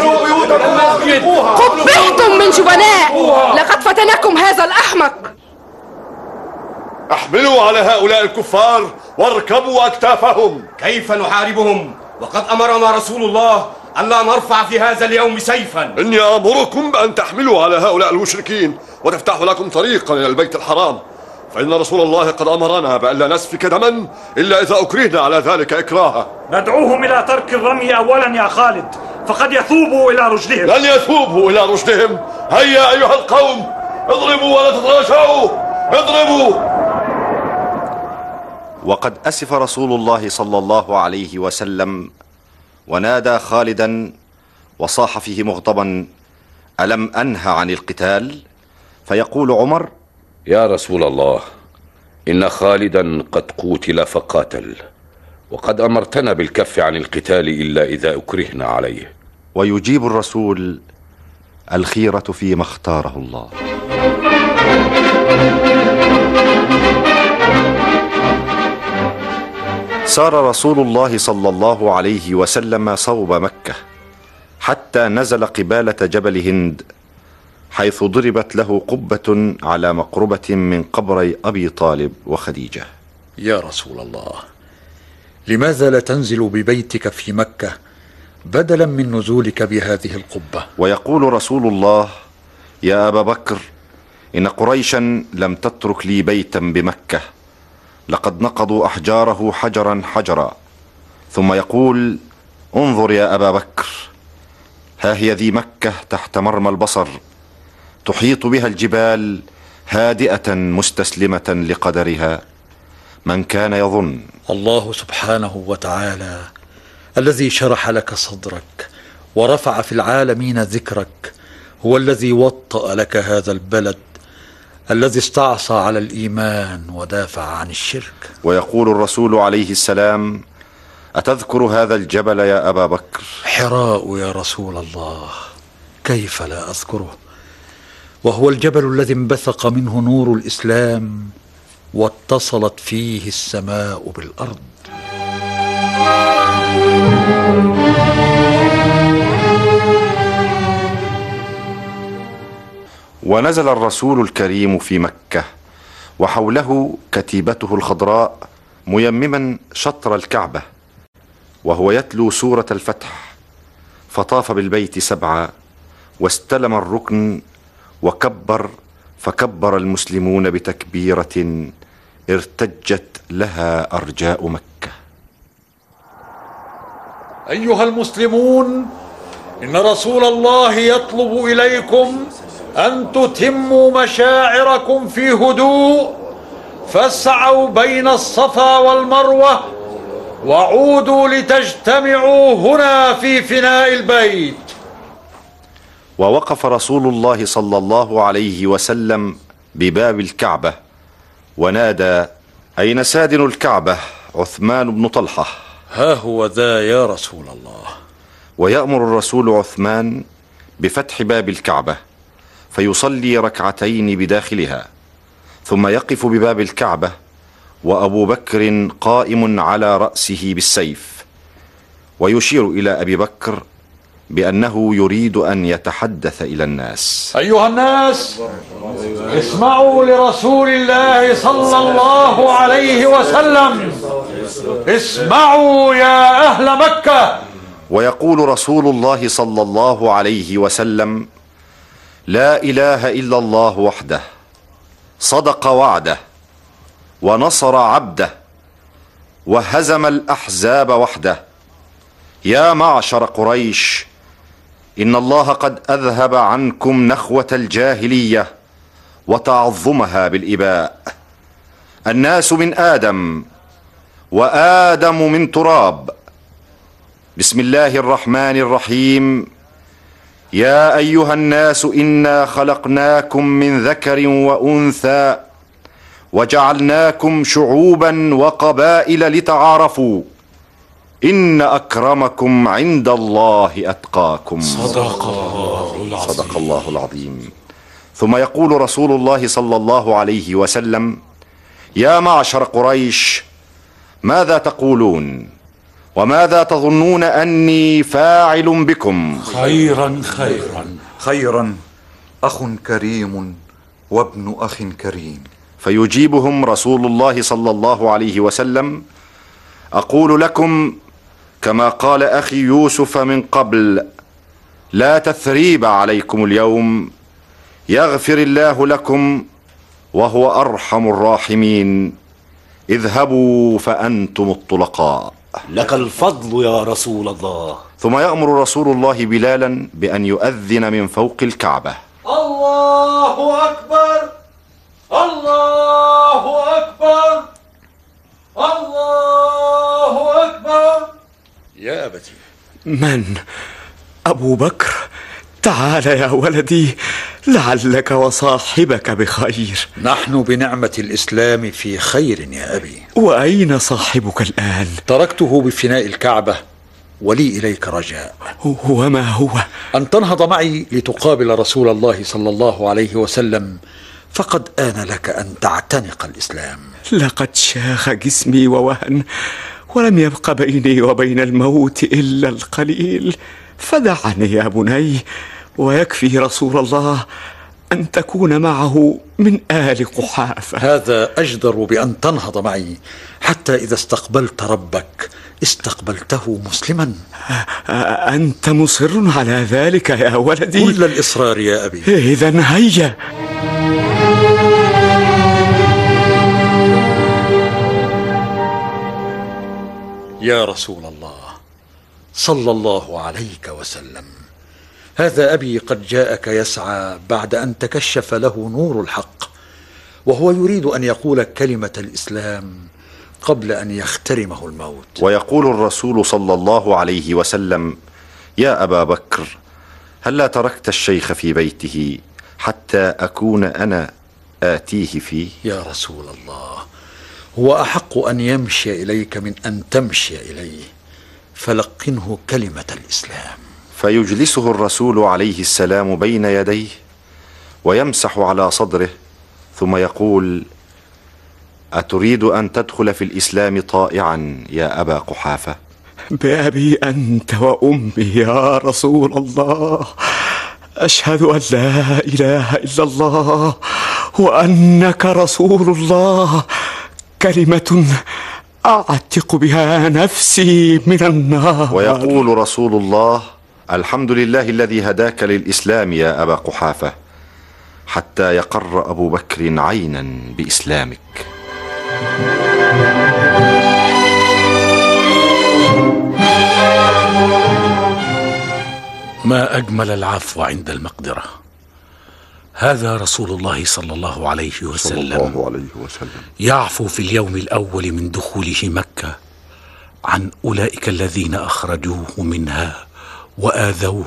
قبحتم من جبناء، لقد فتنكم هذا الأحمق. احملوا على هؤلاء الكفار واركبوا أكتافهم. كيف نحاربهم وقد أمرنا رسول الله ألا نرفع في هذا اليوم سيفا؟ إني أمركم بأن تحملوا على هؤلاء المشركين وتفتحوا لكم طريقا إلى البيت الحرام، فإن رسول الله قد أمرنا بألا نسفك دما إلا إذا أكرهنا على ذلك إكراها. ندعوهم إلى ترك الرمي أولا يا خالد، فقد يثوبوا إلى رشدهم. لن يثوبوا إلى رشدهم. هيا أيها القوم، اضربوا ولا تتراجعوا، اضربوا. وقد أسف رسول الله صلى الله عليه وسلم ونادى خالدا وصاح فيه مغضبا: ألم أنه عن القتال؟ فيقول عمر: يا رسول الله، إن خالدا قد قوتل فقاتل، وقد أمرتنا بالكف عن القتال إلا إذا أكرهنا عليه. ويجيب الرسول: الخيرة فيما اختاره الله. سار رسول الله صلى الله عليه وسلم صوب مكة حتى نزل قبالة جبل هند، حيث ضربت له قبة على مقربة من قبري أبي طالب وخديجة. يا رسول الله، لماذا لا تنزل ببيتك في مكة بدلا من نزولك بهذه القبة؟ ويقول رسول الله: يا أبا بكر، إن قريشا لم تترك لي بيتا بمكة، لقد نقضوا أحجاره حجرا حجرا. ثم يقول: انظر يا أبا بكر، ها هي ذي مكة تحت مرمى البصر، تحيط بها الجبال هادئة مستسلمة لقدرها. من كان يظن الله سبحانه وتعالى الذي شرح لك صدرك ورفع في العالمين ذكرك هو الذي وطأ لك هذا البلد الذي استعصى على الإيمان ودافع عن الشرك. ويقول الرسول عليه السلام: أتذكر هذا الجبل يا أبا بكر؟ حراء يا رسول الله، كيف لا أذكره؟ وهو الجبل الذي انبثق منه نور الإسلام واتصلت فيه السماء بالأرض. ونزل الرسول الكريم في مكة وحوله كتيبته الخضراء ميمما شطر الكعبة، وهو يتلو سورة الفتح، فطاف بالبيت 7 واستلم الركن فكبر المسلمون بتكبيرة ارتجت لها أرجاء مكة. أيها المسلمون، إن رسول الله يطلب إليكم أن تتموا مشاعركم في هدوء، فاسعوا بين الصفا والمروة وعودوا لتجتمعوا هنا في فناء البيت. ووقف رسول الله صلى الله عليه وسلم بباب الكعبة ونادى: أين سادن الكعبة عثمان بن طلحة؟ ها هو ذا يا رسول الله. ويأمر الرسول عثمان بفتح باب الكعبة فيصلي ركعتين بداخلها، ثم يقف بباب الكعبة وأبو بكر قائم على رأسه بالسيف، ويشير إلى أبي بكر بأنه يريد أن يتحدث إلى الناس. أيها الناس، اسمعوا لرسول الله صلى الله عليه وسلم، اسمعوا يا أهل مكة. ويقول رسول الله صلى الله عليه وسلم: لا إله إلا الله وحده، صدق وعده، ونصر عبده، وهزم الأحزاب وحده. يا معشر قريش، إن الله قد أذهب عنكم نخوة الجاهلية وتعظمها بالإباء. الناس من آدم، وآدم من تراب. بسم الله الرحمن الرحيم. يا أيها الناس إنا خلقناكم من ذكر وأنثى وجعلناكم شعوبا وقبائل لتعارفوا، إن أكرمكم عند الله أتقاكم. صدق الله العظيم. ثم يقول رسول الله صلى الله عليه وسلم: يا معشر قريش، ماذا تقولون وماذا تظنون أني فاعل بكم؟ خيرا خيرا، أخ كريم وابن أخ كريم. فيجيبهم رسول الله صلى الله عليه وسلم: أقول لكم كما قال أخي يوسف من قبل: لا تثريب عليكم اليوم، يغفر الله لكم وهو أرحم الراحمين. اذهبوا فأنتم الطلقاء. لك الفضل يا رسول الله. ثم يأمر رسول الله بلالا بأن يؤذن من فوق الكعبة: الله أكبر، الله أكبر، الله أكبر. يا أبتي. من؟ أبو بكر؟ تعال يا ولدي، لعلك وصاحبك بخير. نحن بنعمة الإسلام في خير يا أبي. وأين صاحبك الآن؟ تركته بفناء الكعبة، ولي إليك رجاء. وما هو؟ أن تنهض معي لتقابل رسول الله صلى الله عليه وسلم، فقد آن لك أن تعتنق الإسلام. لقد شاخ جسمي ووهن، ولم يبق بيني وبين الموت إلا القليل، فدعني يا بني، ويكفي رسول الله أن تكون معه من آل قحافة. هذا أجدر بأن تنهض معي، حتى إذا استقبلت ربك استقبلته مسلما. أنت مصر على ذلك يا ولدي؟ كل الإصرار يا أبي. إذن هيا. يا رسول الله صلى الله عليك وسلم، هذا أبي قد جاءك يسعى بعد أن تكشف له نور الحق، وهو يريد أن يقول كلمة الإسلام قبل أن يخترمه الموت. ويقول الرسول صلى الله عليه وسلم: يا أبا بكر، هلا تركت الشيخ في بيته حتى أكون أنا آتيه فيه؟ يا رسول الله، هو أحق أن يمشي إليك من أن تمشي إليه، فلقنه كلمة الإسلام. فيجلسه الرسول عليه السلام بين يديه ويمسح على صدره، ثم يقول: أتريد أن تدخل في الإسلام طائعا يا أبا قحافة؟ بأبي أنت وأمي يا رسول الله، أشهد أن لا إله إلا الله وأنك رسول الله، كلمة أعتق بها نفسي من النار. ويقول رسول الله: الحمد لله الذي هداك للإسلام يا أبا قحافة، حتى يقر أبو بكر عينا بإسلامك. ما أجمل العفو عند المقدرة. هذا رسول الله صلى الله عليه وسلم يعفو في اليوم الأول من دخوله مكة عن أولئك الذين أخرجوه منها وآذوه،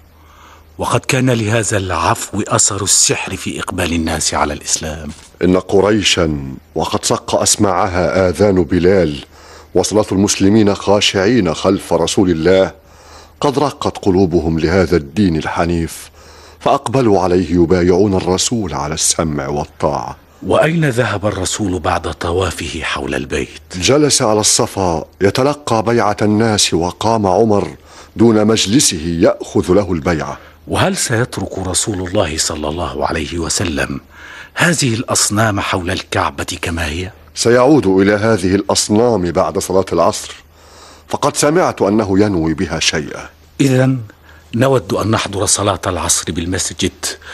وقد كان لهذا العفو أثر السحر في إقبال الناس على الإسلام. إن قريشا وقد صق أسماعها آذان بلال وصلت المسلمين خاشعين خلف رسول الله، قد رقت قلوبهم لهذا الدين الحنيف، فأقبلوا عليه يبايعون الرسول على السمع والطاعة. وأين ذهب الرسول بعد طوافه حول البيت؟ جلس على الصفا يتلقى بيعة الناس، وقام عمر دون مجلسه يأخذ له البيعة. وهل سيترك رسول الله صلى الله عليه وسلم هذه الأصنام حول الكعبة كما هي؟ سيعود إلى هذه الأصنام بعد صلاة العصر، فقد سمعت أنه ينوي بها شيئا. إذن نود أن نحضر صلاة العصر بالمسجد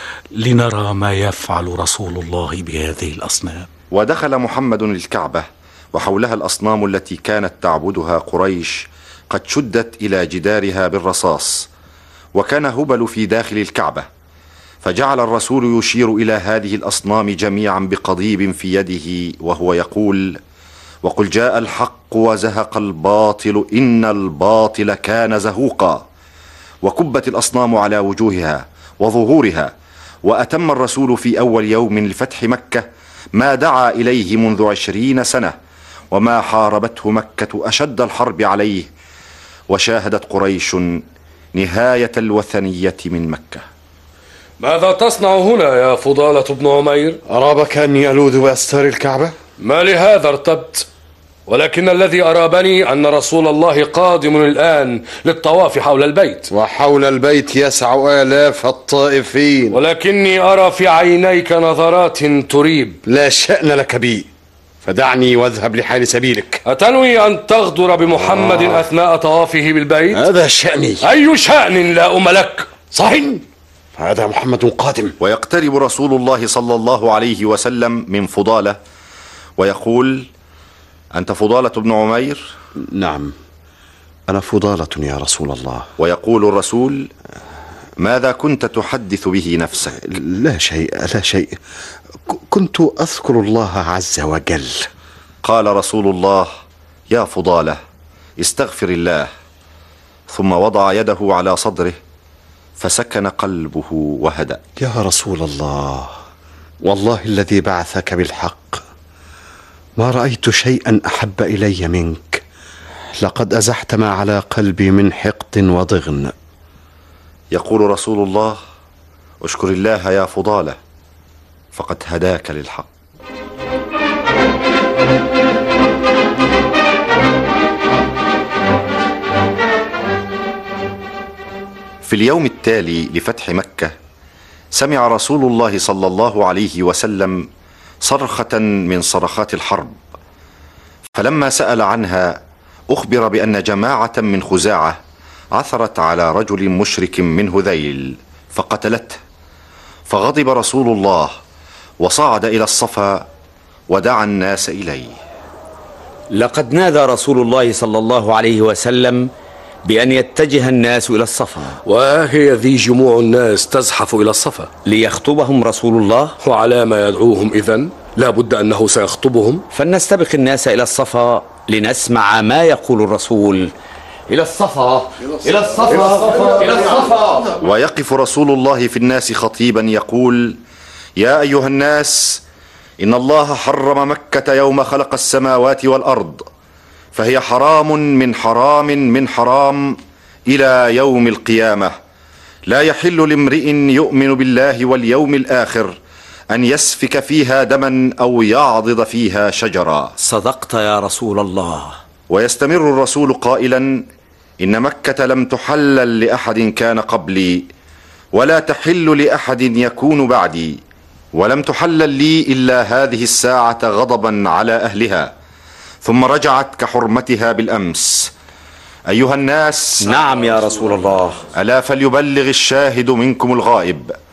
لنرى ما يفعل رسول الله بهذه الأصنام. ودخل محمد الكعبة وحولها الأصنام التي كانت تعبدها قريش قد شدت إلى جدارها بالرصاص، وكان هبل في داخل الكعبة، فجعل الرسول يشير إلى هذه الأصنام جميعا بقضيب في يده وهو يقول: وقل جاء الحق وزهق الباطل إن الباطل كان زهوقا. وكبت الأصنام على وجوهها وظهورها، وأتم الرسول في أول يوم لفتح مكة ما دعا إليه منذ 20 سنة، وما حاربته مكة أشد الحرب عليه، وشاهدت قريش نهاية الوثنية من مكة. ماذا تصنع هنا يا فضالة بن عمير؟ أرابك أني ألوذ بأستار الكعبة؟ ما لهذا ارتبت؟ ولكن الذي أرابني أن رسول الله قادم الآن للطواف حول البيت، وحول البيت يسع آلاف الطائفين، ولكني أرى في عينيك نظرات تريب. لا شأن لك بي، فدعني واذهب لحال سبيلك. أتنوي أن تغدر بمحمد أثناء طوافه بالبيت؟ هذا شأني. أي شأن لا أم لك؟ صحيح، هذا محمد قادم. ويقترب رسول الله صلى الله عليه وسلم من فضالة ويقول: أنت فضالة بن عمير؟ نعم، أنا فضالة يا رسول الله. ويقول الرسول: ماذا كنت تحدث به نفسك؟ لا شيء لا شيء، كنت أذكر الله عز وجل. قال رسول الله: يا فضالة استغفر الله. ثم وضع يده على صدره فسكن قلبه وهدأ. يا رسول الله، والله الذي بعثك بالحق ما رأيت شيئا أحب إلي منك. لقد أزحت ما على قلبي من حقد وضغن. يقول رسول الله: اشكر الله يا فضالة فقد هداك للحق. في اليوم التالي لفتح مكة سمع رسول الله صلى الله عليه وسلم صرخة من صرخات الحرب، فلما سأل عنها أخبر بأن جماعة من خزاعة عثرت على رجل مشرك من هذيل فقتلته، فغضب رسول الله وصعد إلى الصفا ودعا الناس إليه. لقد نادى رسول الله صلى الله عليه وسلم بأن يتجه الناس إلى الصفا، وهي ذي جموع الناس تزحف إلى الصفا ليخطبهم رسول الله. وعلى ما يدعوهم إذن؟ لا بد أنه سيخطبهم. فلنستبق الناس إلى الصفا لنسمع ما يقول الرسول. إلى الصفا، إلى الصفا، إلى الصفا. ويقف رسول الله في الناس خطيبا يقول: يا أيها الناس، إن الله حرم مكة يوم خلق السماوات والأرض، فهي حرام من حرام من حرام إلى يوم القيامة. لا يحل لامرئ يؤمن بالله واليوم الآخر أن يسفك فيها دما أو يعضد فيها شجرا. صدقت يا رسول الله. ويستمر الرسول قائلا: إن مكة لم تحلل لأحد كان قبلي، ولا تحل لأحد يكون بعدي، ولم تحلل لي إلا هذه الساعة غضبا على أهلها، ثم رجعت كحرمتها بالأمس. أيها الناس. نعم يا رسول الله. ألا فليبلغ الشاهد منكم الغائب،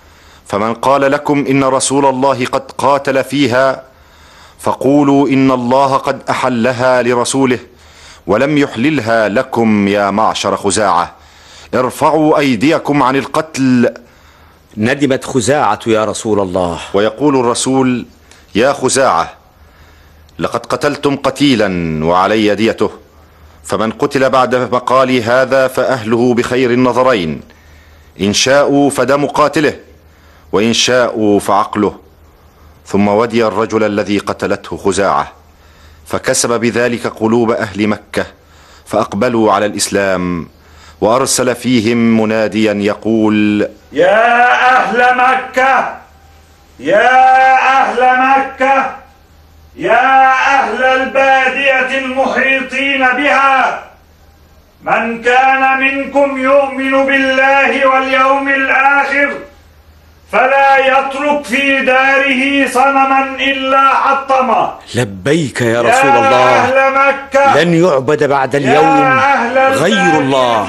فمن قال لكم إن رسول الله قد قاتل فيها فقولوا إن الله قد أحلها لرسوله ولم يحللها لكم يا معشر خزاعة. ارفعوا أيديكم عن القتل. ندمت خزاعة يا رسول الله. ويقول الرسول: يا خزاعة، لقد قتلتم قتيلا وعلي ديته، فمن قتل بعد مقالي هذا فأهله بخير النظرين، إن شاءوا فدم قاتله وإن شاءوا فعقله. ثم ودي الرجل الذي قتلته خزاعة، فكسب بذلك قلوب أهل مكة فأقبلوا على الإسلام، وأرسل فيهم مناديا يقول: يا أهل مكة، يا أهل مكة، يا أهل البادية المحيطين بها، من كان منكم يؤمن بالله واليوم الآخر فلا يترك في داره صنما إلا حطمه. لبيك يا رسول الله. أهل مكة، لن يعبد بعد اليوم غير الله.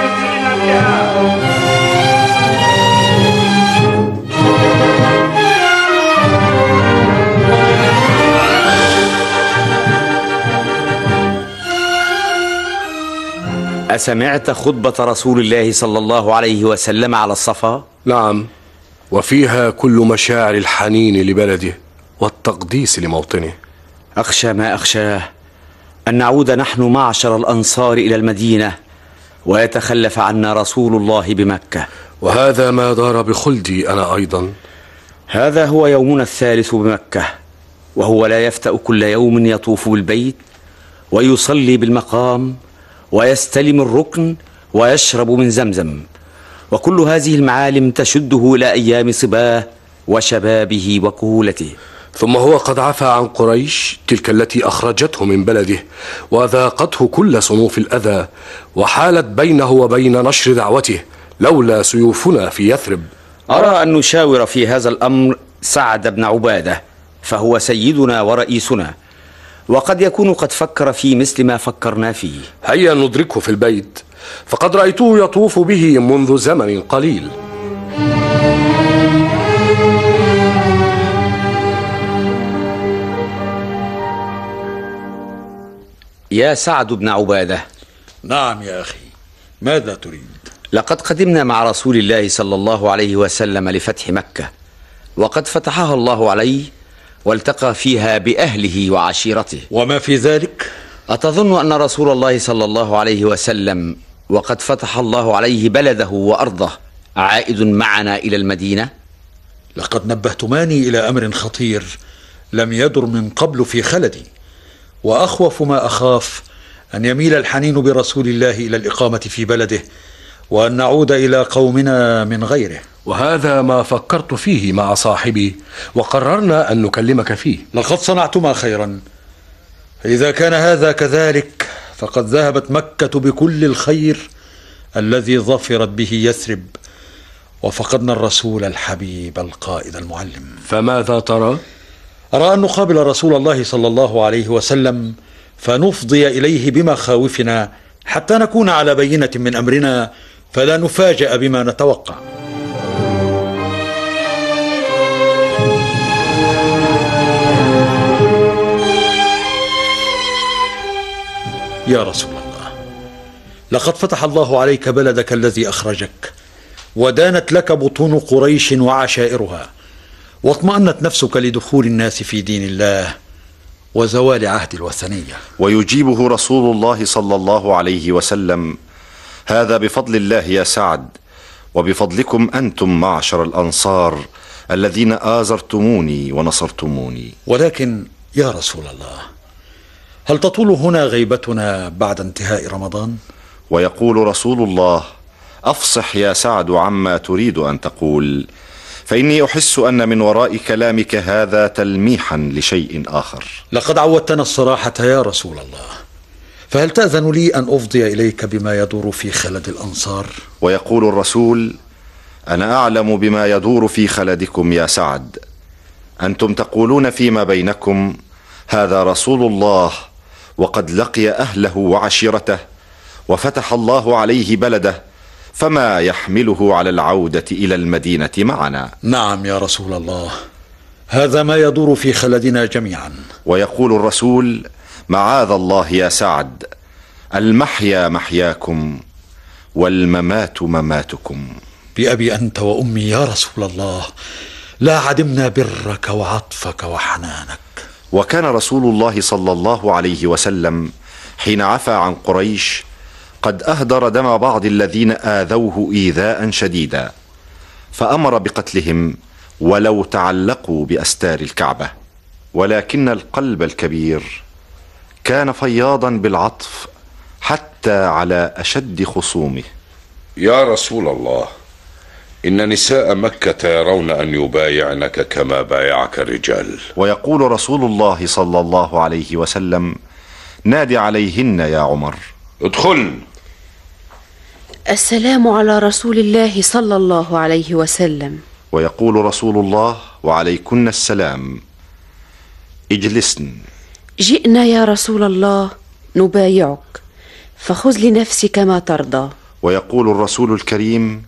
أسمعت خطبة رسول الله صلى الله عليه وسلم على الصفا؟ نعم، وفيها كل مشاعر الحنين لبلده والتقديس لموطنه. أخشى ما أخشاه أن نعود نحن معشر الأنصار إلى المدينة ويتخلف عنا رسول الله بمكة. وهذا ما دار بخلدي أنا أيضا. هذا هو يومنا الثالث بمكة، وهو لا يفتأ كل يوم يطوف بالبيت ويصلي بالمقام ويستلم الركن ويشرب من زمزم، وكل هذه المعالم تشده إلى أيام صباه وشبابه وكهولته. ثم هو قد عفى عن قريش تلك التي أخرجته من بلده وذاقته كل صنوف الأذى، وحالت بينه وبين نشر دعوته لولا سيوفنا في يثرب. أرى أن نشاور في هذا الأمر سعد بن عبادة، فهو سيدنا ورئيسنا، وقد يكون قد فكر في مثل ما فكرنا فيه. هيا ندركه في البيت، فقد رأيته يطوف به منذ زمن قليل. يا سعد بن عبادة. نعم يا أخي، ماذا تريد؟ لقد قدمنا مع رسول الله صلى الله عليه وسلم لفتح مكة، وقد فتحها الله عليه والتقى فيها بأهله وعشيرته. وما في ذلك؟ أتظن أن رسول الله صلى الله عليه وسلم وقد فتح الله عليه بلده وأرضه عائد معنا إلى المدينة؟ لقد نبهتماني إلى أمر خطير لم يدر من قبل في خلدي، وأخوف ما أخاف أن يميل الحنين برسول الله إلى الإقامة في بلده، وأن نعود إلى قومنا من غيره. وهذا ما فكرت فيه مع صاحبي، وقررنا أن نكلمك فيه. لقد صنعتما خيرا، فإذا كان هذا كذلك فقد ذهبت مكة بكل الخير الذي ظفرت به يثرب، وفقدنا الرسول الحبيب القائد المعلم. فماذا ترى؟ أرى أن نقابل رسول الله صلى الله عليه وسلم فنفضي إليه بمخاوفنا حتى نكون على بينة من أمرنا، فلا نفاجأ بما نتوقع. يا رسول الله، لقد فتح الله عليك بلدك الذي أخرجك، ودانت لك بطون قريش وعشائرها، واطمأنت نفسك لدخول الناس في دين الله وزوال عهد الوثنية. ويجيبه رسول الله صلى الله عليه وسلم: هذا بفضل الله يا سعد، وبفضلكم أنتم معشر الأنصار الذين آزرتموني ونصرتموني. ولكن يا رسول الله، هل تطول هنا غيبتنا بعد انتهاء رمضان؟ ويقول رسول الله: أفصح يا سعد عما تريد أن تقول، فإني أحس أن من وراء كلامك هذا تلميحا لشيء آخر. لقد عودتنا الصراحة يا رسول الله، فهل تأذن لي أن أفضي إليك بما يدور في خلد الأنصار؟ ويقول الرسول: أنا أعلم بما يدور في خلدكم يا سعد، أنتم تقولون فيما بينكم: هذا رسول الله وقد لقي أهله وعشيرته وفتح الله عليه بلده، فما يحمله على العودة إلى المدينة معنا؟ نعم يا رسول الله، هذا ما يدور في خلدنا جميعا. ويقول الرسول: معاذ الله يا سعد، المحيا محياكم والممات مماتكم. بأبي أنت وأمي يا رسول الله، لا عدمنا برك وعطفك وحنانك. وكان رسول الله صلى الله عليه وسلم حين عفى عن قريش قد أهدر دم بعض الذين آذوه إيذاء شديدا، فأمر بقتلهم ولو تعلقوا بأستار الكعبة. ولكن القلب الكبير كان فياضا بالعطف حتى على أشد خصومه. يا رسول الله، إن نساء مكة يرون أن يبايعنك كما بايعك الرجال. ويقول رسول الله صلى الله عليه وسلم: نادي عليهن يا عمر. ادخل. السلام على رسول الله صلى الله عليه وسلم. ويقول رسول الله: وعليكن السلام. اجلسن. جئنا يا رسول الله نبايعك، فخذ لنفسك ما ترضى. ويقول الرسول الكريم: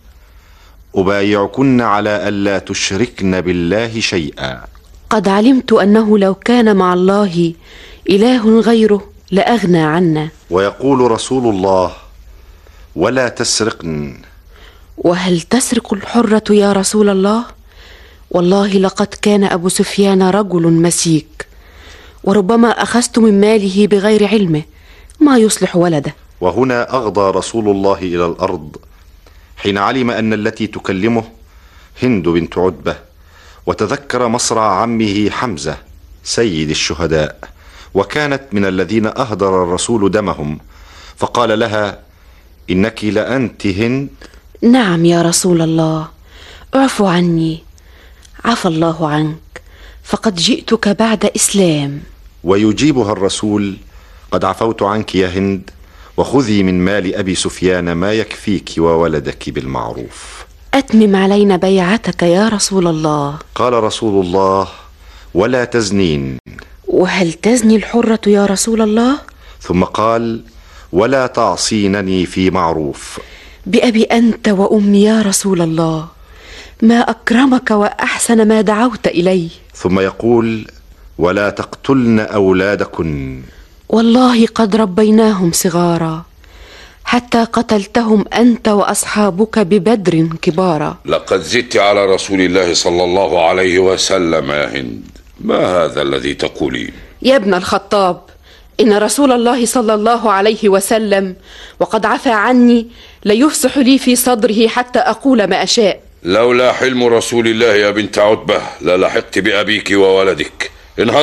أبايعكن على ألا تشركن بالله شيئا. قد علمت أنه لو كان مع الله إله غيره لأغنى عنا. ويقول رسول الله: ولا تسرقن. وهل تسرق الحرة يا رسول الله؟ والله لقد كان أبو سفيان رجل مسيك، وربما أخذت من ماله بغير علمه ما يصلح ولده. وهنا أغضى رسول الله إلى الأرض حين علم أن التي تكلمه هند بنت عتبة، وتذكر مصرع عمه حمزة سيد الشهداء، وكانت من الذين أهدر الرسول دمهم، فقال لها: إنك لأنت هند؟ نعم يا رسول الله، اعف عني. عفى الله عنك، فقد جئتك بعد إسلام. ويجيبها الرسول: قد عفوت عنك يا هند، وخذي من مال أبي سفيان ما يكفيك وولدك بالمعروف. أتمم علينا بيعتك يا رسول الله. قال رسول الله: ولا تزنين. وهل تزني الحرة يا رسول الله؟ ثم قال: ولا تعصينني في معروف. بأبي أنت وأمي يا رسول الله، ما أكرمك وأحسن ما دعوت إليه. ثم يقول: ولا تقتلن أولادكن. والله قد ربيناهم صغارا حتى قتلتهم أنت وأصحابك ببدر كبارا. لقد زدت على رسول الله صلى الله عليه وسلم يا هند، ما هذا الذي تقولين؟ يا ابن الخطاب، إن رسول الله صلى الله عليه وسلم وقد عفى عني ليفسح لي في صدره حتى أقول ما أشاء. لولا حلم رسول الله يا بنت عتبة للحقت بأبيك وولدك.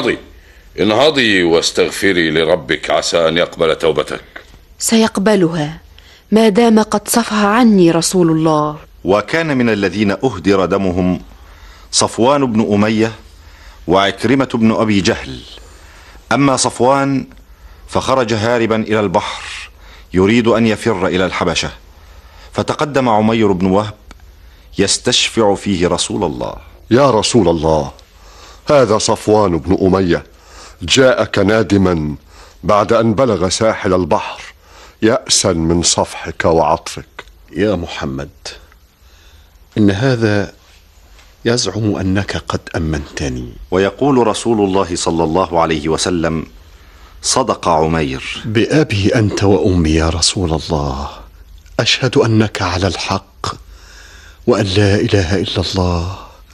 انهضي واستغفري لربك، عسى أن يقبل توبتك. سيقبلها ما دام قد صفح عني رسول الله. وكان من الذين أهدر دمهم صفوان بن أمية وعكرمة بن أبي جهل. أما صفوان فخرج هاربا إلى البحر يريد أن يفر إلى الحبشة، فتقدم عمير بن وهب يستشفع فيه رسول الله: يا رسول الله، هذا صفوان بن أمية جاءك نادما بعد أن بلغ ساحل البحر يأسا من صفحك وعطفك. يا محمد، إن هذا يزعم أنك قد أمنتني. ويقول رسول الله صلى الله عليه وسلم: صدق عمير. بأبي أنت وأمي يا رسول الله، أشهد أنك على الحق، وأن لا إله إلا الله،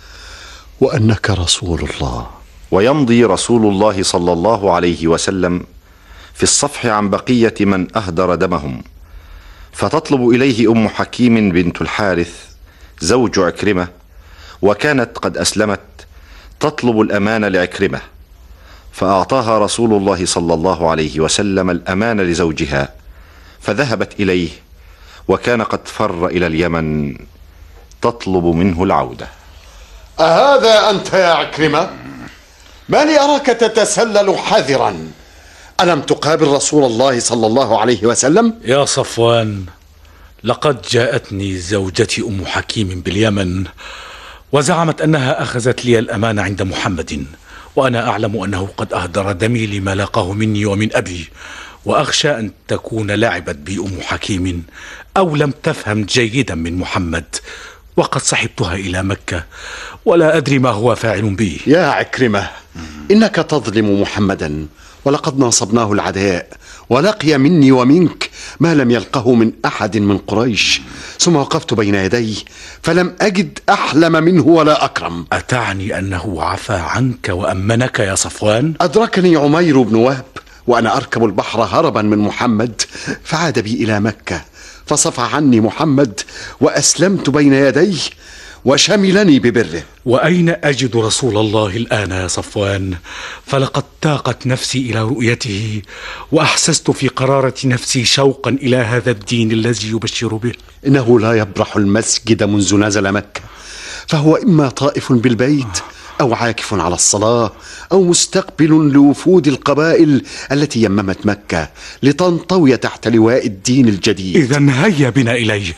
وأنك رسول الله. ويمضي رسول الله صلى الله عليه وسلم في الصفح عن بقية من أهدر دمهم، فتطلب إليه أم حكيم بنت الحارث زوج عكرمة، وكانت قد أسلمت، تطلب الأمان لعكرمة، فأعطاها رسول الله صلى الله عليه وسلم الأمان لزوجها، فذهبت إليه، وكان قد فر إلى اليمن تطلب منه العودة. أهذا أنت يا عكرمة؟ ما لي أراك تتسلل حذرا؟ ألم تقابل رسول الله صلى الله عليه وسلم؟ يا صفوان، لقد جاءتني زوجتي أم حكيم باليمن، وزعمت أنها أخذت لي الأمان عند محمد، وأنا أعلم أنه قد أهدر دمي لما لاقاه مني ومن أبي، وأخشى أن تكون لعبت بي أم حكيم أو لم تفهم جيدا من محمد، وقد صحبتها إلى مكة ولا أدري ما هو فاعل بي. يا عكرمة، إنك تظلم محمدا، ولقد ناصبناه العداء ولقي مني ومنك ما لم يلقه من أحد من قريش، ثم وقفت بين يديه فلم أجد أحلم منه ولا أكرم. أتعني أنه عفى عنك وأمنك يا صفوان؟ أدركني عمير بن وهب وأنا أركب البحر هربا من محمد، فعاد بي إلى مكة فصفى عني محمد وأسلمت بين يديه وشملني ببره. وأين أجد رسول الله الآن يا صفوان؟ فلقد تاقت نفسي إلى رؤيته، وأحسست في قرارة نفسي شوقا إلى هذا الدين الذي يبشر به. إنه لا يبرح المسجد منذ نزل مكة، فهو إما طائف بالبيت أو عاكف على الصلاة أو مستقبل لوفود القبائل التي يممت مكة لتنطوي تحت لواء الدين الجديد. إذن هيا بنا إليه.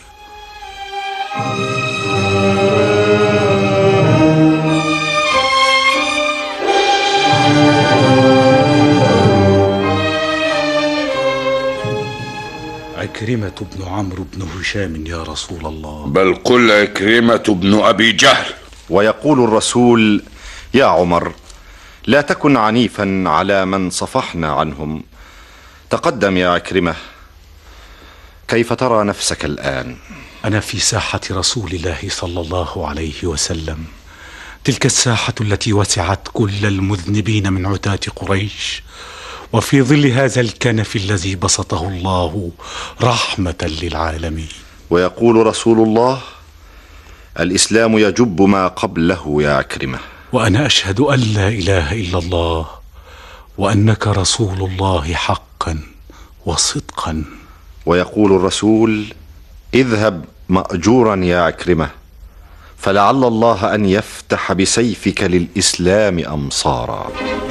عكرمة بن عمرو بن هشام يا رسول الله. بل قل عكرمة بن أبي جهل. ويقول الرسول: يا عمر، لا تكن عنيفا على من صفحنا عنهم. تقدم يا عكرمة، كيف ترى نفسك الآن؟ أنا في ساحة رسول الله صلى الله عليه وسلم، تلك الساحة التي وسعت كل المذنبين من عتاة قريش، وفي ظل هذا الكنف الذي بسطه الله رحمة للعالمين. ويقول رسول الله: الإسلام يجب ما قبله يا عكرمة. وأنا أشهد أن لا إله إلا الله وأنك رسول الله حقا وصدقا. ويقول الرسول: اذهب مأجورا يا عكرمة، فلعل الله أن يفتح بسيفك للإسلام أمصارا.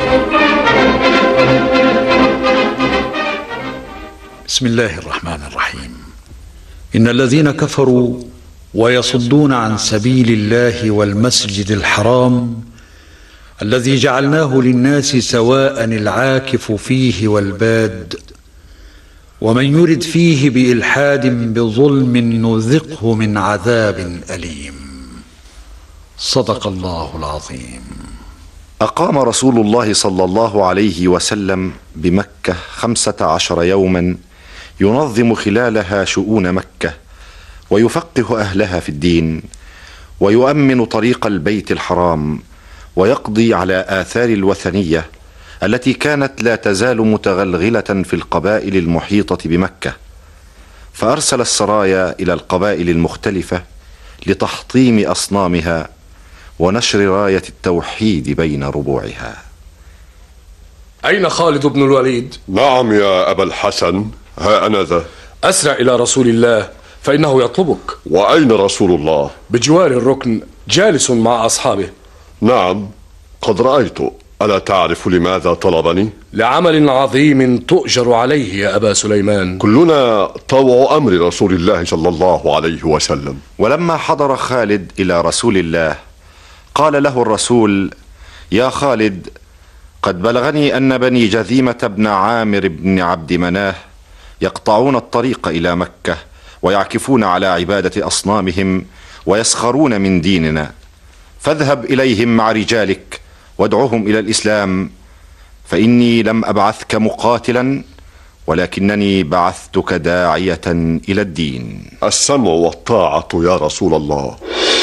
بسم الله الرحمن الرحيم. إن الذين كفروا ويصدون عن سبيل الله والمسجد الحرام الذي جعلناه للناس سواء العاكف فيه والباد ومن يرد فيه بإلحاد بظلم نذقه من عذاب أليم. صدق الله العظيم. أقام رسول الله صلى الله عليه وسلم بمكة 15 يوما ينظم خلالها شؤون مكة ويفقه أهلها في الدين ويؤمن طريق البيت الحرام ويقضي على آثار الوثنية التي كانت لا تزال متغلغلة في القبائل المحيطة بمكة، فأرسل السرايا إلى القبائل المختلفة لتحطيم أصنامها ونشر راية التوحيد بين ربوعها. أين خالد بن الوليد؟ نعم يا أبا الحسن، ها أنا ذا. أسرع إلى رسول الله فإنه يطلبك. وأين رسول الله؟ بجوار الركن جالس مع أصحابه. نعم قد رأيت. ألا تعرف لماذا طلبني؟ لعمل عظيم تؤجر عليه يا أبا سليمان. كلنا طوع أمر رسول الله صلى الله عليه وسلم. ولما حضر خالد إلى رسول الله قال له الرسول: يا خالد، قد بلغني أن بني جذيمة بن عامر بن عبد مناه يقطعون الطريق إلى مكة ويعكفون على عبادة أصنامهم ويسخرون من ديننا، فاذهب إليهم مع رجالك وادعوهم إلى الإسلام، فإني لم أبعثك مقاتلا ولكنني بعثتك داعية إلى الدين. السمع والطاعة يا رسول الله.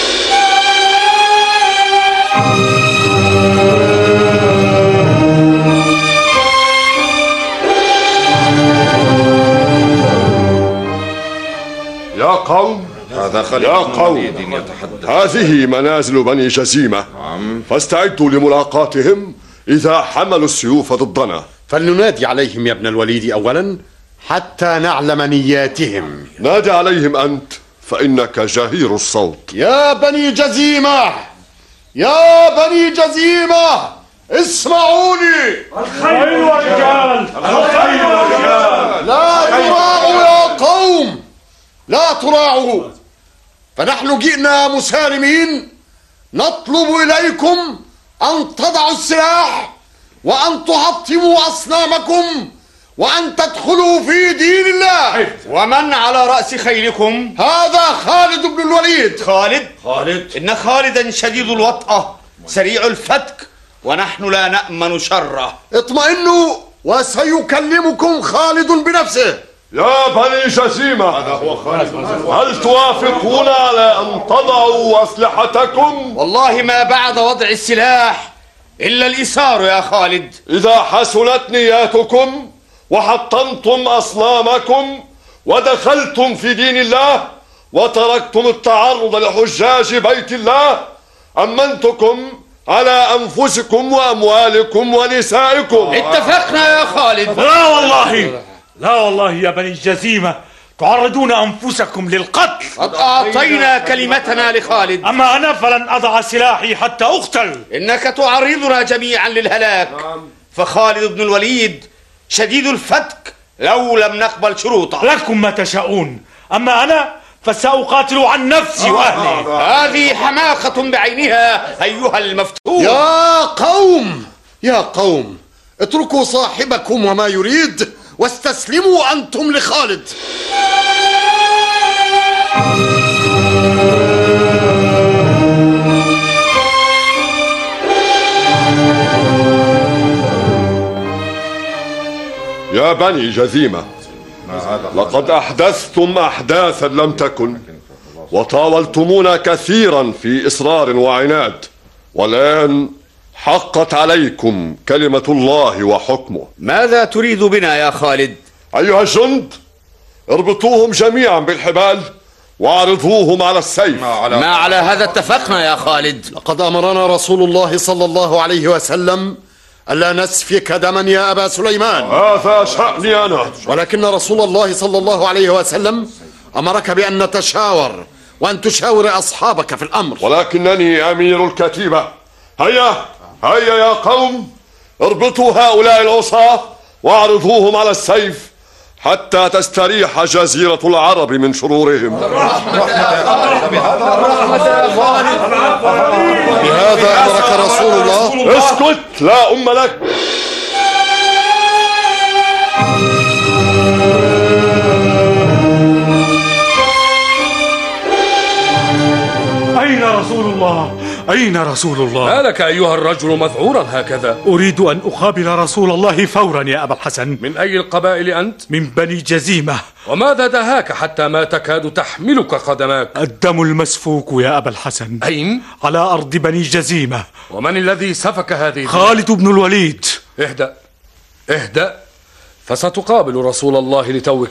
يا قوم، يا قوم، هذه منازل بني جزيمة، فاستعدوا لملاقاتهم إذا حملوا السيوف ضدنا. فلننادي عليهم يا ابن الوليد أولا حتى نعلم نياتهم. نادي عليهم أنت فإنك جهير الصوت. يا بني جزيمة، يا بني جزيمة، اسمعوني. الخيل والرجال، الخيل والرجال. لا تراعوا يا قوم، لا تراعوا، فنحن جئنا مسالمين نطلب إليكم أن تضعوا السلاح وأن تحطموا أصنامكم وأن تدخلوا في دين الله. ومن على رأس خيلكم؟ هذا خالد بن الوليد. خالد؟ إن خالدا شديد الوطأة سريع الفتك، ونحن لا نأمن شره. اطمئنوا وسيكلمكم خالد بنفسه. يا بني جزيمة، هل توافقون على أن تضعوا أسلحتكم؟ والله ما بعد وضع السلاح إلا الإسار يا خالد. إذا حسنت نياتكم وحطمتم أصنامكم ودخلتم في دين الله وتركتم التعرض لحجاج بيت الله، أمنتكم على أنفسكم وأموالكم ونسائكم. اتفقنا يا خالد. لا والله يا بني الجزيمة، تعرضون أنفسكم للقتل. قد أعطينا كلمتنا لخالد. أما أنا فلن أضع سلاحي حتى أقتل. إنك تعرضنا جميعا للهلاك. فخالد بن الوليد شديد الفتك لو لم نقبل شروطه. لكم ما تشاءون، أما أنا فسأقاتل عن نفسي وأهلي. هذه حماقة بعينها أيها المفتون. يا قوم اتركوا صاحبكم وما يريد واستسلموا أنتم لخالد. يا بني جزيمة، لقد أحدثتم أحداثا لم تكن وطاولتمونا كثيرا في إصرار وعناد، والآن حقت عليكم كلمة الله وحكمه. ماذا تريد بنا يا خالد؟ أيها الجند، اربطوهم جميعا بالحبال وعرضوهم على السيف. ما على هذا اتفقنا يا خالد. لقد أمرنا رسول الله صلى الله عليه وسلم ألا نسفك دما يا أبا سليمان. هذا شأني أنا. ولكن رسول الله صلى الله عليه وسلم أمرك بأن نتشاور وأن تشاور أصحابك في الأمر. ولكنني أمير الكتيبة. هيا يا قوم، اربطوا هؤلاء العصاة واعرضوهم على السيف حتى تستريح جزيرة العرب من شرورهم. بهذا أمرك رسول الله. اسكت، لا أم لك. أين رسول الله؟ أين رسول الله؟ ما لك أيها الرجل مذعورا هكذا؟ أريد أن أقابل رسول الله فورا يا أبا الحسن. من أي القبائل أنت؟ من بني جزيمة. وماذا دهاك حتى ما تكاد تحملك قدماك؟ الدم المسفوك يا أبا الحسن. أين؟ على أرض بني جزيمة. ومن الذي سفك هذه؟ خالد بن الوليد. اهدأ فستقابل رسول الله لتوك.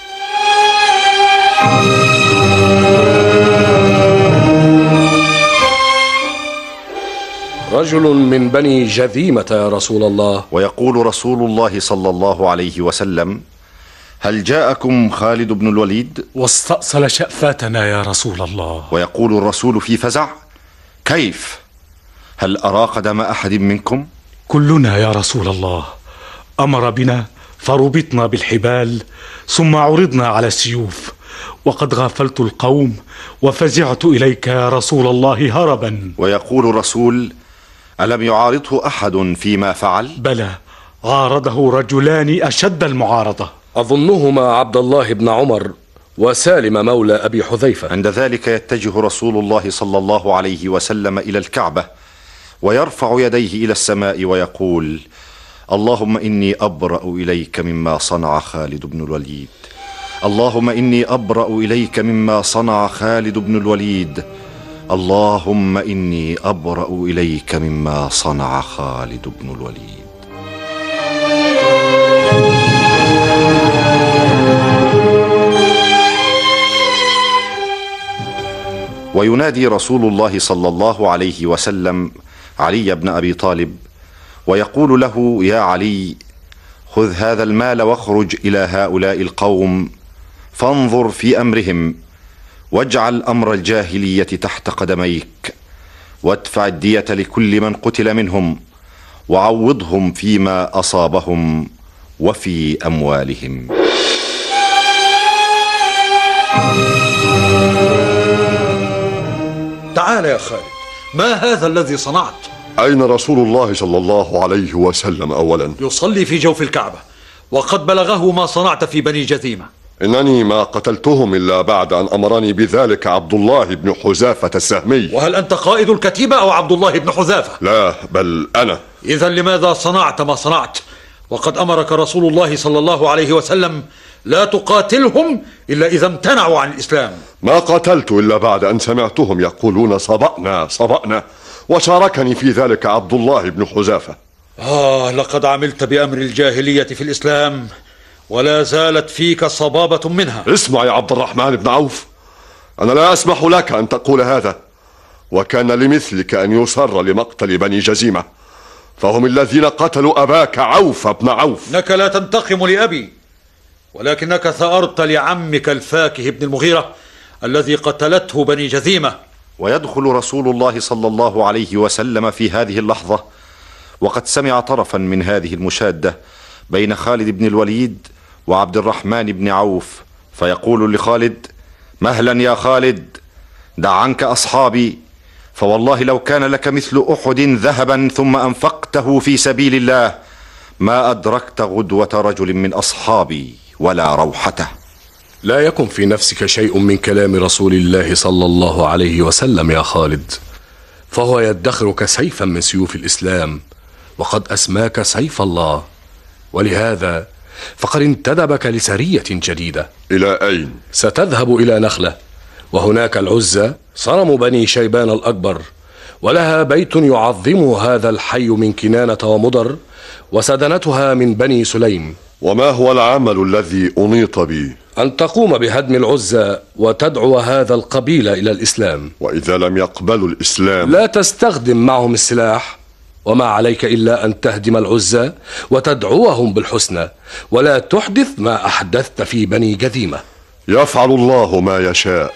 رجل من بني جذيمة يا رسول الله. ويقول رسول الله صلى الله عليه وسلم: هل جاءكم خالد بن الوليد؟ واستأصل شأفاتنا يا رسول الله. ويقول الرسول في فزع: كيف؟ هل أراق دم أحد منكم؟ كلنا يا رسول الله. أمر بنا فربطنا بالحبال ثم عرضنا على السيوف، وقد غافلت القوم وفزعت إليك يا رسول الله هربا. ويقول الرسول: ألم يعارضه أحد فيما فعل؟ بلى، عارضه رجلان أشد المعارضة، أظنهما عبد الله بن عمر وسالم مولى أبي حذيفة. عند ذلك يتجه رسول الله صلى الله عليه وسلم إلى الكعبة ويرفع يديه إلى السماء ويقول: اللهم إني أبرأ إليك مما صنع خالد بن الوليد، اللهم إني أبرأ إليك مما صنع خالد بن الوليد، اللهم إني أبرأ إليك مما صنع خالد بن الوليد. وينادي رسول الله صلى الله عليه وسلم علي بن أبي طالب ويقول له: يا علي، خذ هذا المال واخرج إلى هؤلاء القوم فانظر في أمرهم، واجعل أمر الجاهلية تحت قدميك، وادفع الدية لكل من قتل منهم، وعوضهم فيما أصابهم وفي أموالهم. تعال يا خالد، ما هذا الذي صنعت؟ أين رسول الله صلى الله عليه وسلم أولا؟ يصلي في جوف الكعبة، وقد بلغه ما صنعت في بني جذيمة. إنني ما قتلتهم إلا بعد أن أمرني بذلك عبد الله بن حذافة السهمي. وهل أنت قائد الكتيبة أو عبد الله بن حذافة؟ لا، بل أنا. إذا لماذا صنعت ما صنعت؟ وقد أمرك رسول الله صلى الله عليه وسلم لا تقاتلهم إلا إذا امتنعوا عن الإسلام. ما قتلت إلا بعد أن سمعتهم يقولون صبأنا صبأنا، وشاركني في ذلك عبد الله بن حذافة. لقد عملت بأمر الجاهلية في الإسلام ولا زالت فيك صبابة منها. اسمع يا عبد الرحمن بن عوف، أنا لا أسمح لك أن تقول هذا، وكان لمثلك أن يصر لمقتل بني جزيمة، فهم الذين قتلوا أباك عوف بن عوف. إنك لا تنتقم لأبي، ولكنك ثأرت لعمك الفاكه بن المغيرة الذي قتلته بني جذيمة. ويدخل رسول الله صلى الله عليه وسلم في هذه اللحظة وقد سمع طرفا من هذه المشادة بين خالد بن الوليد وعبد الرحمن بن عوف، فيقول لخالد: مهلا يا خالد، دع عنك أصحابي، فوالله لو كان لك مثل أحد ذهبا ثم أنفقته في سبيل الله ما أدركت غدوة رجل من أصحابي ولا روحته. لا يكن في نفسك شيء من كلام رسول الله صلى الله عليه وسلم يا خالد، فهو يدخرك سيفا من سيوف الإسلام، وقد أسماك سيف الله، ولهذا فقد انتدبك لسرية جديدة. إلى أين؟ ستذهب إلى نخلة، وهناك العزة صنم بني شيبان الأكبر، ولها بيت يعظمه هذا الحي من كنانة ومضر، وسدنتها من بني سليم. وما هو العمل الذي أنيط به؟ أن تقوم بهدم العزة وتدعو هذا القبيل إلى الإسلام. وإذا لم يقبلوا الإسلام؟ لا تستخدم معهم السلاح، وما عليك إلا أن تهدم العزة وتدعوهم بالحسنى، ولا تحدث ما أحدثت في بني جذيمة. يفعل الله ما يشاء.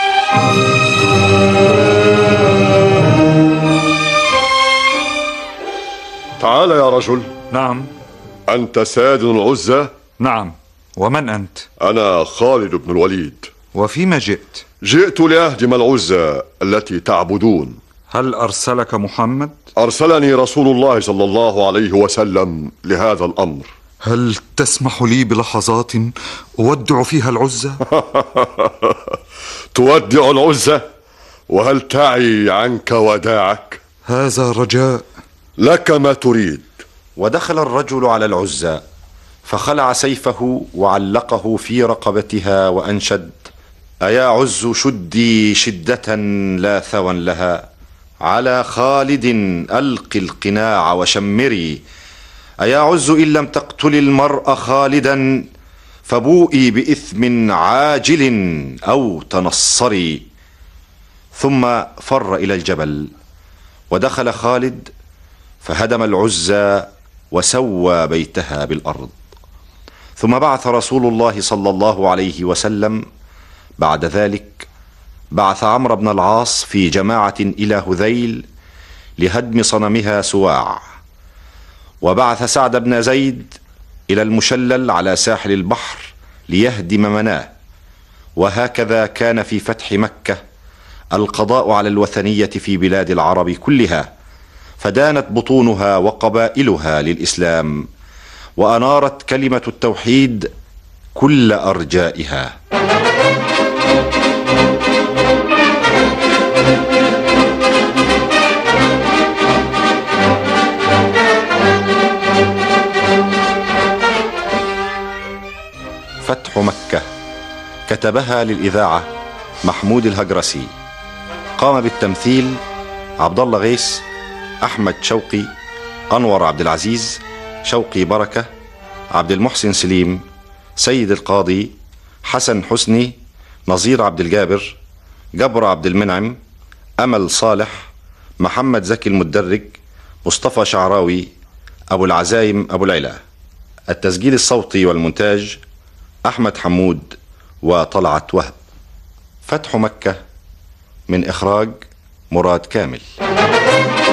تعال يا رجل. نعم. أنت ساد العزة؟ نعم. ومن أنت؟ أنا خالد بن الوليد. وفيما جئت؟ جئت لأهدم العزة التي تعبدون. هل أرسلك محمد؟ أرسلني رسول الله صلى الله عليه وسلم لهذا الأمر. هل تسمح لي بلحظات أودع فيها العزة؟ تودع العزة؟ وهل تعي عنك وداعك؟ هذا رجاء. لك ما تريد. ودخل الرجل على العزة فخلع سيفه وعلقه في رقبتها وأنشد: أيا عز شدي شدة لا ثوى لها، على خالد ألق القناع وشمري، أيا عز إن لم تقتل المرء خالدا فبوئي بإثم عاجل أو تنصري. ثم فر إلى الجبل، ودخل خالد فهدم العزة وسوى بيتها بالأرض. ثم بعث رسول الله صلى الله عليه وسلم بعد ذلك بعث عمرو بن العاص في جماعة إلى هذيل لهدم صنمها سواع، وبعث سعد بن زيد إلى المشلل على ساحل البحر ليهدم مناه. وهكذا كان في فتح مكة القضاء على الوثنية في بلاد العرب كلها، فدانت بطونها وقبائلها للإسلام، وأنارت كلمة التوحيد كل أرجائها. فتح مكة كتبها للإذاعة محمود الهجرسي، قام بالتمثيل عبد الله غيث، أحمد شوقي، أنور عبد العزيز، شوقي بركة، عبد المحسن سليم، سيد القاضي، حسن حسني، نظير عبد الجابر، جبر عبد المنعم، أمل صالح، محمد زكي المدرج، مصطفى شعراوي، أبو العزايم أبو العلا. التسجيل الصوتي والمونتاج أحمد حمود وطلعت وهب. فتح مكة من إخراج مراد كامل.